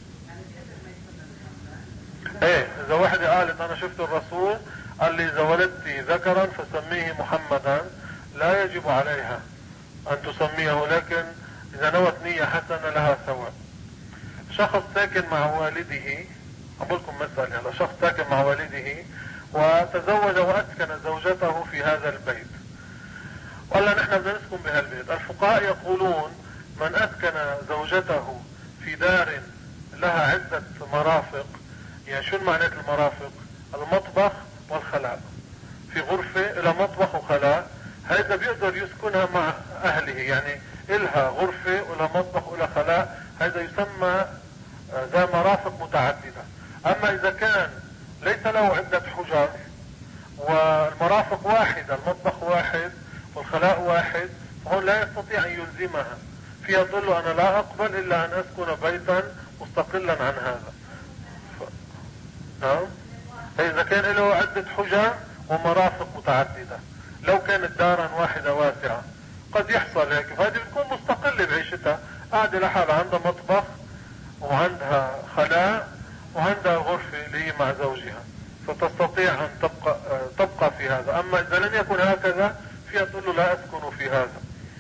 ايه، اذا واحدة قالت انا شفت الرسول قال لي اذا ولدت ذكرا فسميه محمدا، لا يجب عليها ان تسميه، لكن اذا نوت نية حسنة لها ثواب. شخص ساكن مع والده، اقول لكم مسألة هلا، شخص ساكن مع والده وتزوج واسكن زوجته في هذا البيت، وقال نحن بدنا نسكن بهالبيت. الفقهاء يقولون من اسكن زوجته في دار لها عدة مرافق، يعني شو معنى المرافق؟ المطبخ والخلاء، في غرفة لها مطبخ وخلاء، هذا بيقدر يسكنها مع اهله، يعني إلها غرفة ولها مطبخ ولها خلاء، هذا يسمى ذا مرافق متعددة. اما اذا كان ليس له عدة حجر والمرافق واحدة، المطبخ واحد والخلاء واحد، فهون لا يستطيع ان يلزمها فيها، تقول له انا لا اقبل الا ان اسكن بيتا مستقلا عن هذا. ف... نعم، اذا كان له عدة حجر ومرافق متعددة. لو كانت دارا واحدة واسعة قد يحصل هيك، فهذه بتكون مستقلة بعيشتها، قاعدة لحالها، عندها مطبخ وعندها خلاء وعندها غرفة اللي هي مع زوجها، فتستطيع ان تبقى تبقى في هذا. اما اذا لم يكن هكذا فيها تقول له لا اسكن في هذا.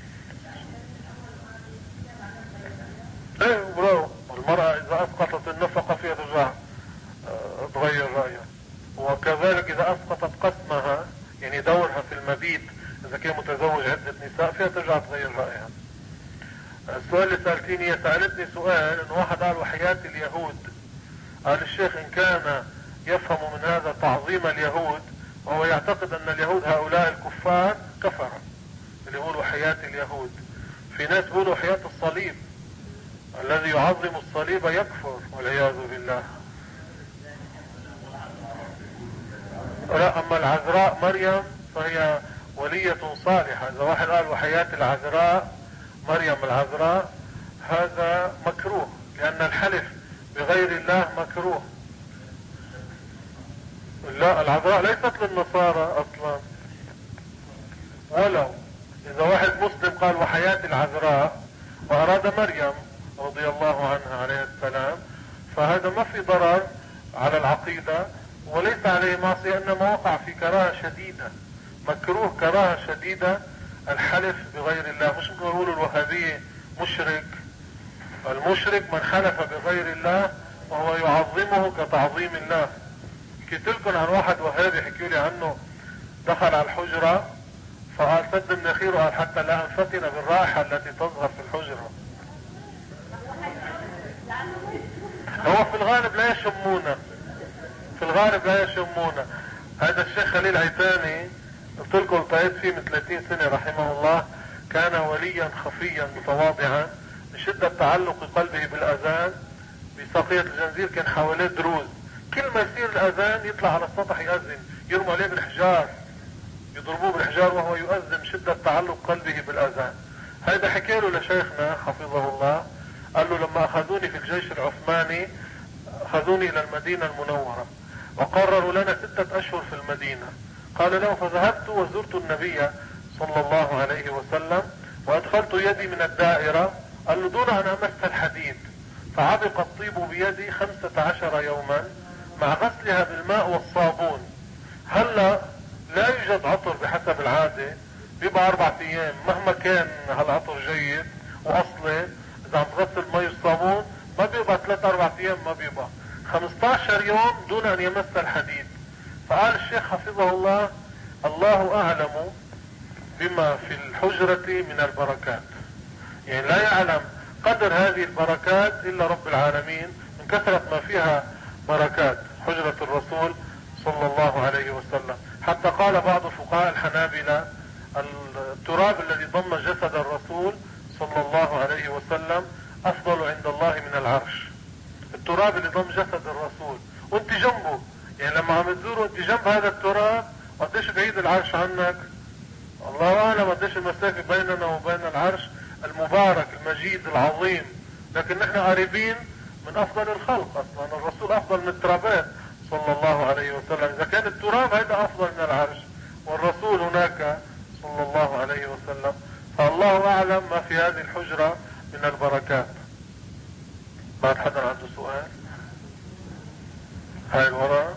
ايه برافو. المرأة اذا اسقطت النفقة فيها ترجع تغير رأيها، وكذلك اذا اسقطت قسمها يعني دورها في المبيت، اذا كان متزوج عدة نساء فيها ترجع تغير رأيها. السؤال اللي سألتيني، هي سألتني سؤال ان واحد قال وحياة اليهود، قال الشيخ ان كان يفهم من هذا تعظيم اليهود وهو يعتقد ان اليهود هؤلاء الكفار كفر، اللي يقولوا حياة اليهود. في ناس يقولوا حياة الصليب، الذي يعظم الصليب يكفر والعياذ بالله. لا، اما العذراء مريم فهي ولية صالحة. اذا واحد قال وحياة العذراء مريم العذراء هذا مكروه، لان الحلف بغير الله مكروه. لا، العذراء ليست للنصارى اصلا. ولو اذا واحد مسلم قال وحياة العذراء واراد مريم رضي الله عنها عليه السلام، فهذا ما في ضرر على العقيدة وليس عليه معصية، انما وقع في كراهة شديدة، مكروه كراهة شديدة الحلف بغير الله. مش بيقولوا الوهابية مشرك. المشرك من حلف بغير الله وهو يعظمه كتعظيم الله. حكيت لكم عن واحد وهابي حكيوا لي عنه، دخل على الحجرة فقال سد مناخيره، قال حتى لا انفتن بالرائحة التي تظهر في الحجرة. هو في الغالب لا يشمونه، في الغالب لا يشمونه. هذا الشيخ خليل عيتاني قلت لكم التقيت فيه من ثلاثين سنة رحمه الله، كان وليا خفيا متواضعا لشدة تعلق قلبه بالاذان بساقية الجنزير. كان حواليه دروز، كل ما يصير الاذان يطلع على السطح يأذن، يرموا عليه بالحجار، يضربوه بالحجار وهو يؤذن شدة تعلق قلبه بالاذان. هذا حكى له لشيخنا حفظه الله، قال له لما اخذوني في الجيش العثماني اخذوني الى المدينة المنورة وقرروا لنا ستة اشهر في المدينة. قال له فذهبت وزرت النبي صلى الله عليه وسلم وادخلت يدي من الدائرة، قال له دون ان امس الحديد، فعبق الطيب بيدي خمسة عشر يوما مع غسلها بالماء والصابون. هلا لا يوجد عطر بحسب العادة، بيبقى اربعة ايام مهما كان هالعطر جيد واصلي، اذا عم تغسل مي والصابون ما بيبقى ثلاث اربع ايام، ما بيبقى خمسة عشر يوم دون ان يمس الحديد. فقال الشيخ حفظه الله الله اعلم بما في الحجرة من البركات، يعني لا يعلم قدر هذه البركات الا رب العالمين من كثرة ما فيها بركات حجرة الرسول صلى الله عليه وسلم. حتى قال بعض فقهاء الحنابلة التراب الذي ضم جسد الرسول صلى الله عليه وسلم افضل عند الله من العرش. التراب اللي ضم جسد الرسول وانت جنبه، يعني لما عم تزوره انت جنب هذا التراب، قديش بعيد العرش عنك؟ الله اعلم قديش المسافة بيننا وبين العرش المبارك المجيد العظيم، لكن نحن قريبين من افضل الخلق. اصلا الرسول افضل من الترابات صلى الله عليه وسلم. اذا كان التراب هذا افضل من العرش والرسول هناك صلى الله عليه وسلم، فالله اعلم ما في هذه الحجرة من البركات. بعد حدا عنده سؤال؟ هاي الوراء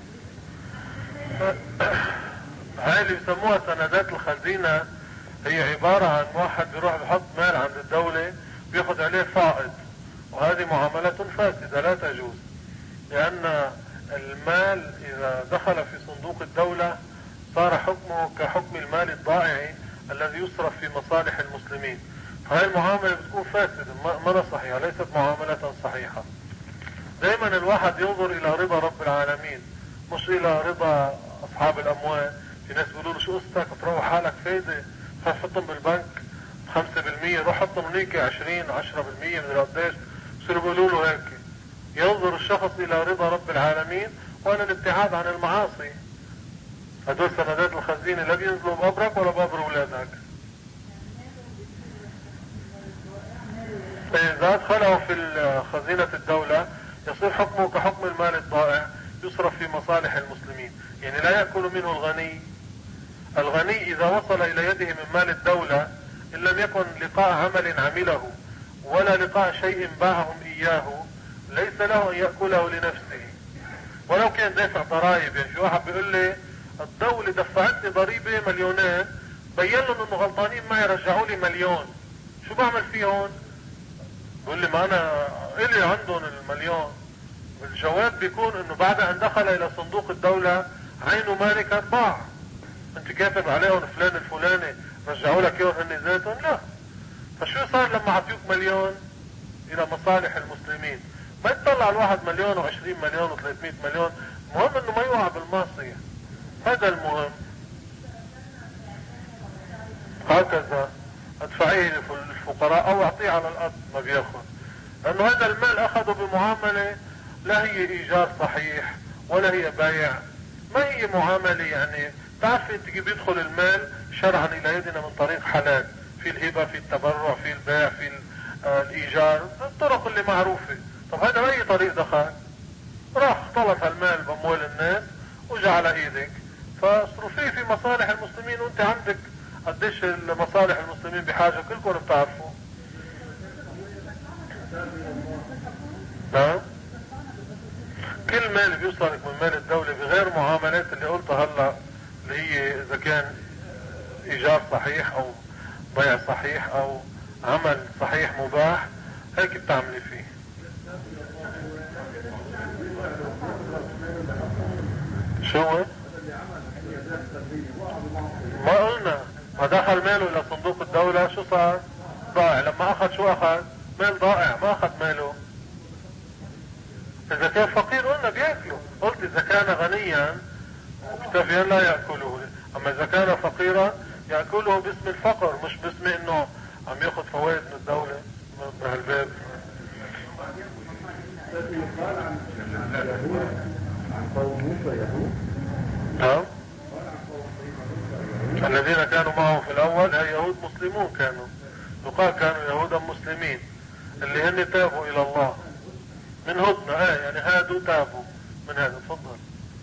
هاي اللي بيسموها سندات الخزينة، هي عبارة عن واحد بيروح بحط مال عند الدولة بياخد عليه فائض، وهذه معاملة فاسدة لا تجوز، لأن المال إذا دخل في صندوق الدولة صار حكمه كحكم المال الضائع الذي يصرف في مصالح المسلمين. فهذه المعاملة بتكون فاسدة ما صحيحة، ليست معاملة صحيحة. دائما الواحد ينظر إلى رضا رب العالمين مش إلى رضا أصحاب الأموال. في ناس بيقولوا له شو قصتك تروح حالك فايدة، حطهم بالبنك خمسة بالمية، روح حطهم هنيك عشرين عشرة بالمية من قديش، بصيروا بيقولوا له هيك. ينظر الشخص الى رضا رب العالمين وانا الابتعاد عن المعاصي. هدول سندات الخزينة لا بينزلوا بقبرك ولا بقبر اولادك. فاذا دخلوا في خزينة الدولة يصير حكمه كحكم المال الضائع يصرف في مصالح المسلمين، يعني لا يأكل منه الغني. الغني اذا وصل الى يده من مال الدولة ان لم يكن لقاء عمل عمله ولا لقاء شيء باعهم اياه ليس له ان يأكله لنفسه ولو كان دافع ضرائب. يعني في واحد بيقول لي الدولة دفعت لي ضريبة مليونين، بين لهم انه غلطانين معي رجعوا لي مليون، شو بعمل فيهم؟ بيقول لي ما انا الي عندهم المليون. الجواب بيكون انه بعد ان دخل الى صندوق الدولة عينه مالك ضاع. انت كاتب عليهم فلان الفلاني رجعوا لك اياهم هن ذاتهم؟ لا. فشو صار لما عطيوك مليون الى مصالح المسلمين؟ ما يطلع الواحد مليون وعشرين مليون وثلاثمائة مليون، المهم انه ما يوقع بالمعصية، هذا المهم. هكذا ادفعيه للفقراء او اعطيه على الارض ما بياخذ. لانه هذا المال اخذه بمعاملة لا هي ايجار صحيح ولا هي بيع، ما هي معاملة. يعني تعرف انت كيف بيدخل المال شرعا الى يدنا من طريق حلال، في الهبة، في التبرع، في البيع، في الايجار، الطرق اللي معروفة. طب هذا باي طريق دخل؟ راح اختلط المال باموال الناس وجا على ايدك، فاصرفيه في مصالح المسلمين، وانت عندك قديش المصالح المسلمين بحاجة كلكم بتعرفوا. نعم، كل مال بيوصلك من مال الدولة بغير معاملات اللي قلتها هلا، اللي هي اذا كان ايجار صحيح او بيع صحيح او عمل صحيح مباح، هيك بتعملي فيه. شو ما قلنا؟ ما دخل ماله الى صندوق الدولة، شو صار؟ ضائع. لما اخذ شو اخذ؟ مال ضائع، ما اخذ ماله. اذا كان فقير قلنا بياكله، قلت اذا كان غنيا مكتفيا لا يأكله، اما اذا كان فقيرا يأكله باسم الفقر، مش باسم انه عم ياخذ فوائد من الدولة بهالباب. نعم، الذين كانوا معه في الاول هي يهود مسلمون، كانوا يقال كانوا يهودا مسلمين اللي هن تابوا الى الله من هدنا. اه يعني هادوا تابوا من هذا. تفضل.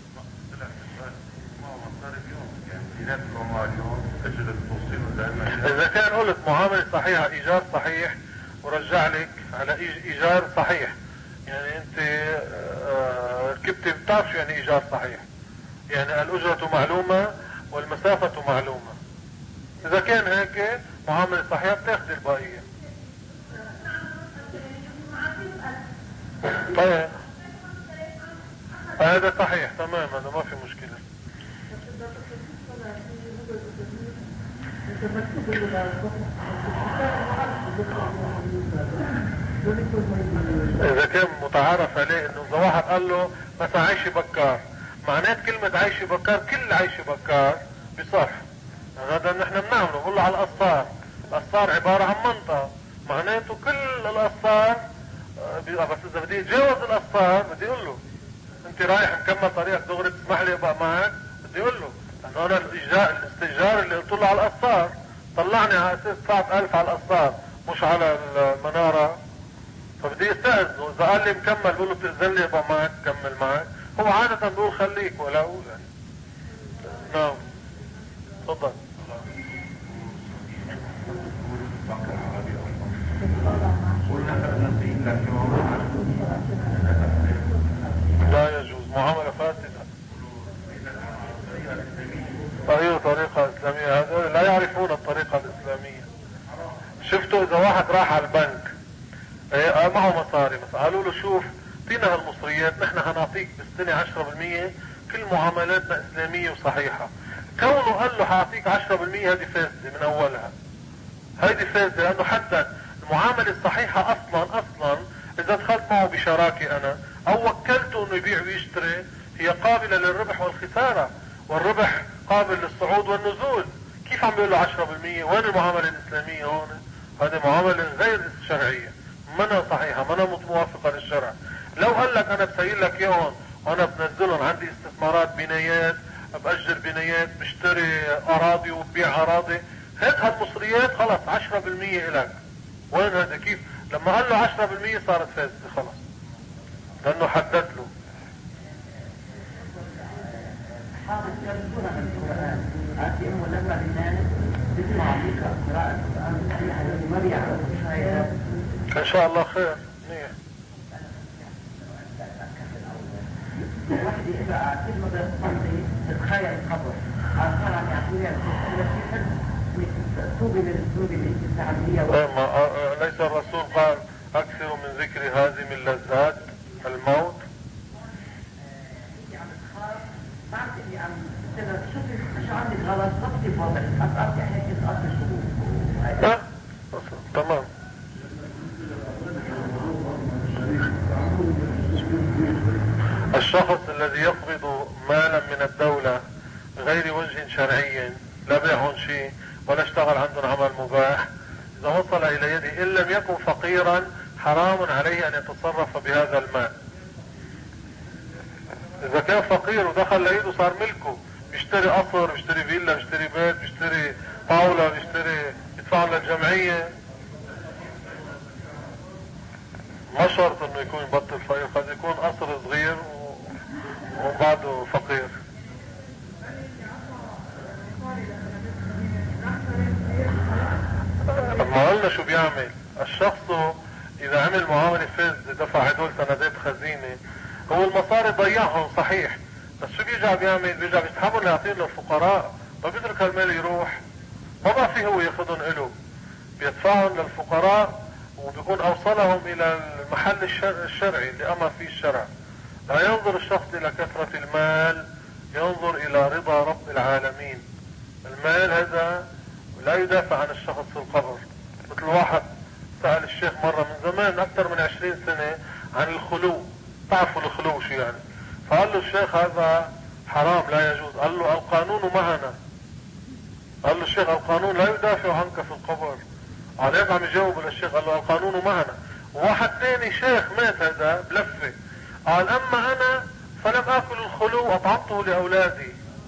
اذا كان قلت معاملة صحيحة، ايجار صحيح، ورجع لك على ايجار صحيح، يعني انت ركبتي، بتعرف شو يعني ايجار صحيح؟ يعني الاجرة معلومة والمسافة معلومة. اذا كان هيك معاملة صحيحة بتاخذ الباقية. طيب هذا صحيح تمام، هذا ما في مشكلة. اذا كان متعارف عليه انه اذا واحد قال له مثلا عيشي بكار، معنات كلمة عيشي بكار كل عيشي بكار بصح، هذا نحن بنعمله. بقول له على القصار، القصار عبارة عن منطقة، معناته كل القصار. بس اذا بدي اتجاوز القصار بدي اقول له انت رايح مكمل طريقك دغري، تسمح لي ابقى معك؟ بدي اقول له لانه انا الاستئجار اللي قلت له على القصار طلعني على اساس دفعت الف على القصار مش على المنارة، فبدي استأذنه. اذا قال لي مكمل بقول له بتأذن لي ابقى معك كمل معك. هو عادة بقول خليك ولا اقول يعني. نعم تفضل. لا يجوز، معاملة فاسدة. أي طريقة إسلامية؟ هذول لا يعرفون الطريقة الإسلامية. شفتوا إذا واحد راح على البنك ايه معه مصاري، بس قالوا له شوف فينا هالمصريات نحن هنعطيك بالسنة عشرة بالمية، كل معاملاتنا إسلامية وصحيحة. كونه قال له حاعطيك عشرة بالمية، هذه فاسدة من أولها. هذه فاسدة لأنه حدد المعاملة الصحيحة أصلا أصلا إذا دخلت معه بشراكة أنا أو وكلته إنه يبيع ويشتري، هي قابلة للربح والخسارة، والربح قابل للصعود والنزول. كيف عم بيقول له عشرة بالمية؟ وين المعاملة الإسلامية هون؟ هذه معاملة غير شرعية، منها صحيحة، منها موافقة للشرع. لو قال لك أنا بسيل لك إياهم وأنا بنزلهم، عندي استثمارات بنايات، بأجر بنايات، بشتري أراضي وببيع أراضي، هيك هالمصريات خلص عشرة بالمية إلك. وين هذا؟ كيف لما قال له عشرة بالمية صارت فاسدة خلص، لأنه حدد له. حاضر يرسلون من القرآن آتيهم ولما بالناس بسمع عليك قراءة القرآن الصحيح الذي ما بيعرف شيئا. إن شاء الله خير. نية واحد إذا كل ما بتصلي تتخيل القبر أصلا عم يعطيها التي توبي للذنوب الانتساعية. ليس الرسول قال أكثر من ذكر هازم اللذات الموت؟ بعد اللي عم شوفي شو عندك غلط ضبطي بوضعك، أصبحت هيك تقضي شروط. تمام. الشخص الذي يقبض مالا من الدولة غير وجه شرعي، لا بيعهم شيء ولا اشتغل عندهم عمل مباح، إذا وصل إلى يده إن لم يكن فقيرا حرام عليه ان يتصرف بهذا المال. اذا كان فقير ودخل لإيده صار ملكه، بيشتري قصر، بيشتري فيلا، بيشتري بيت، بيشتري طاولة، بيشتري يدفع للجمعية. ما شرط انه يكون يبطل فقير، قد يكون قصر صغير وبعده فقير. طب ما قلنا شو بيعمل الشخص اذا عمل معاملة فاسدة، دفع هدول سندات خزينة، هو المصاري ضيعهم صحيح، بس شو بيرجع بيعمل؟ بيرجع بيسحبهم ليعطيهم للفقراء، ما بيترك المال يروح، ما بقى فيه هو ياخذهم له، بيدفعهم للفقراء وبيكون اوصلهم الى المحل الشرعي اللي امر فيه الشرع. لا ينظر الشخص الى كثرة المال، ينظر الى رضا رب العالمين. المال هذا لا يدافع عن الشخص في القبر. مثل واحد سأل الشيخ مرة من زمان اكثر من عشرين سنة عن الخلو، تعرفوا الخلو شو يعني؟ فقال له الشيخ هذا حرام لا يجوز. قال له القانون معنا. قال له الشيخ القانون لا يدافع عنك في القبر. قال هيك عم يجاوب للشيخ، قال له القانون معنا. وواحد ثاني شيخ مات هذا بلفه، قال اما انا فلم اكل الخلو واطعمته لاولادي.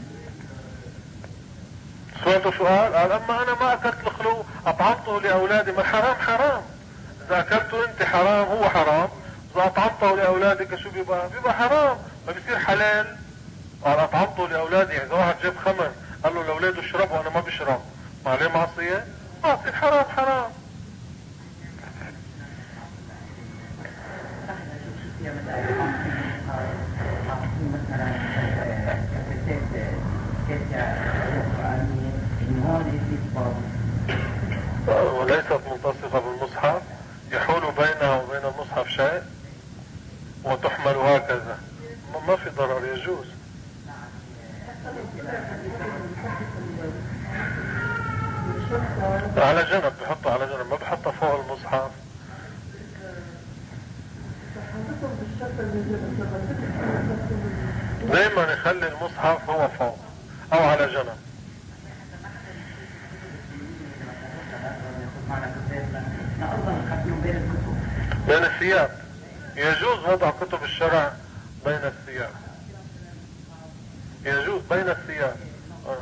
سمعتوا شو قال؟ قال اما انا ما اكلت الخلو اطعمته لاولادي. ما حرام حرام، اذا اكلته انت حرام هو حرام، اذا اطعمته لاولادك شو بيبقى؟ بيبقى حرام، ما بيصير حلال. قال اطعمته لاولادي، اذا واحد جاب خمر قال له لاولاده اشربوا وانا ما بشرب، ما عليه معصية؟ ما بصير حرام حرام. وليست ملتصقة بالمصحف، يحول بينها وبين المصحف شيء وتحمل هكذا، ما في ضرر، يجوز. على جنب، بحطها على جنب، ما بحطها فوق المصحف. دايما يخلي المصحف هو فوق او على جنب. بين الثياب يجوز وضع كتب الشرع بين الثياب، يجوز بين الثياب. آه.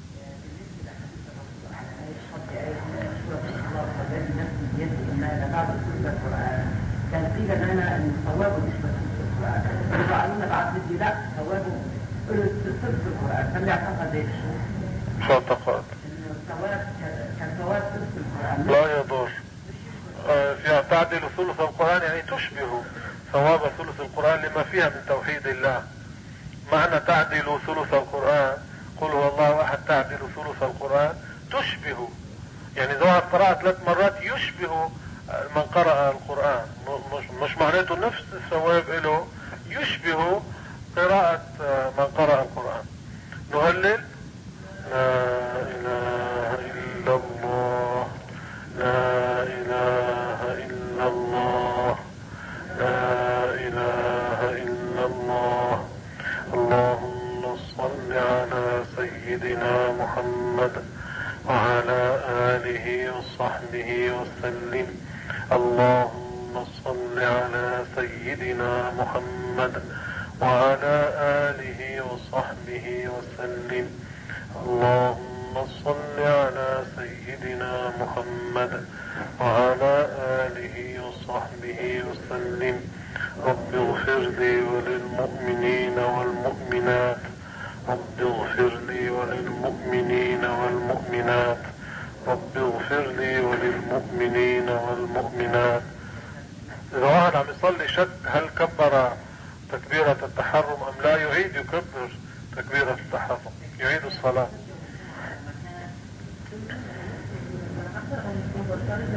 كان قيل لنا ان ثوابه نسبة القرآن، وقالوا بعد بدي لا ثوابه ثلث القرآن، فاللي اعتقد ايش؟ شو اعتقد؟ الثواب كان ثواب ثلث القرآن لا يضر. آه فيها تعدل ثلث القرآن، يعني تشبه ثواب ثلث القرآن لما فيها من توحيد الله. معنى تعدل ثلث القرآن، قل هو الله احد، تعدل ثلث القرآن تشبه، يعني إذا واحد قرأ ثلاث مرات يشبه من قرأ القرآن، مش, مش معناته نفس الثواب له، يشبه قراءة من قرأ القرآن. نهلل لا إله إلا الله، لا إله إلا الله، لا إله إلا الله. اللهم صل على سيدنا محمد وعلى آله وصحبه وسلم. اللهم صل على سيدنا محمد وعلى آله وصحبه وسلم. اللهم صل على سيدنا محمد وعلى آله وصحبه وسلم. رب اغفر لي وللمؤمنين والمؤمنات، رب اغفر لي وللمؤمنين والمؤمنات، رب اغفر لي وللمؤمنين والمؤمنات. إذا واحد عم يصلي شك هل كبر تكبيرة التحرم أم لا، يعيد يكبر تكبيرة التحرم، يعيد الصلاة.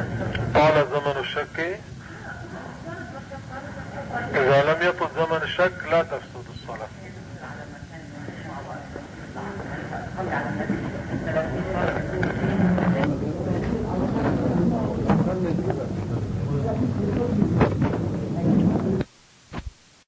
طال زمن الشك، إذا لم يطل زمن الشك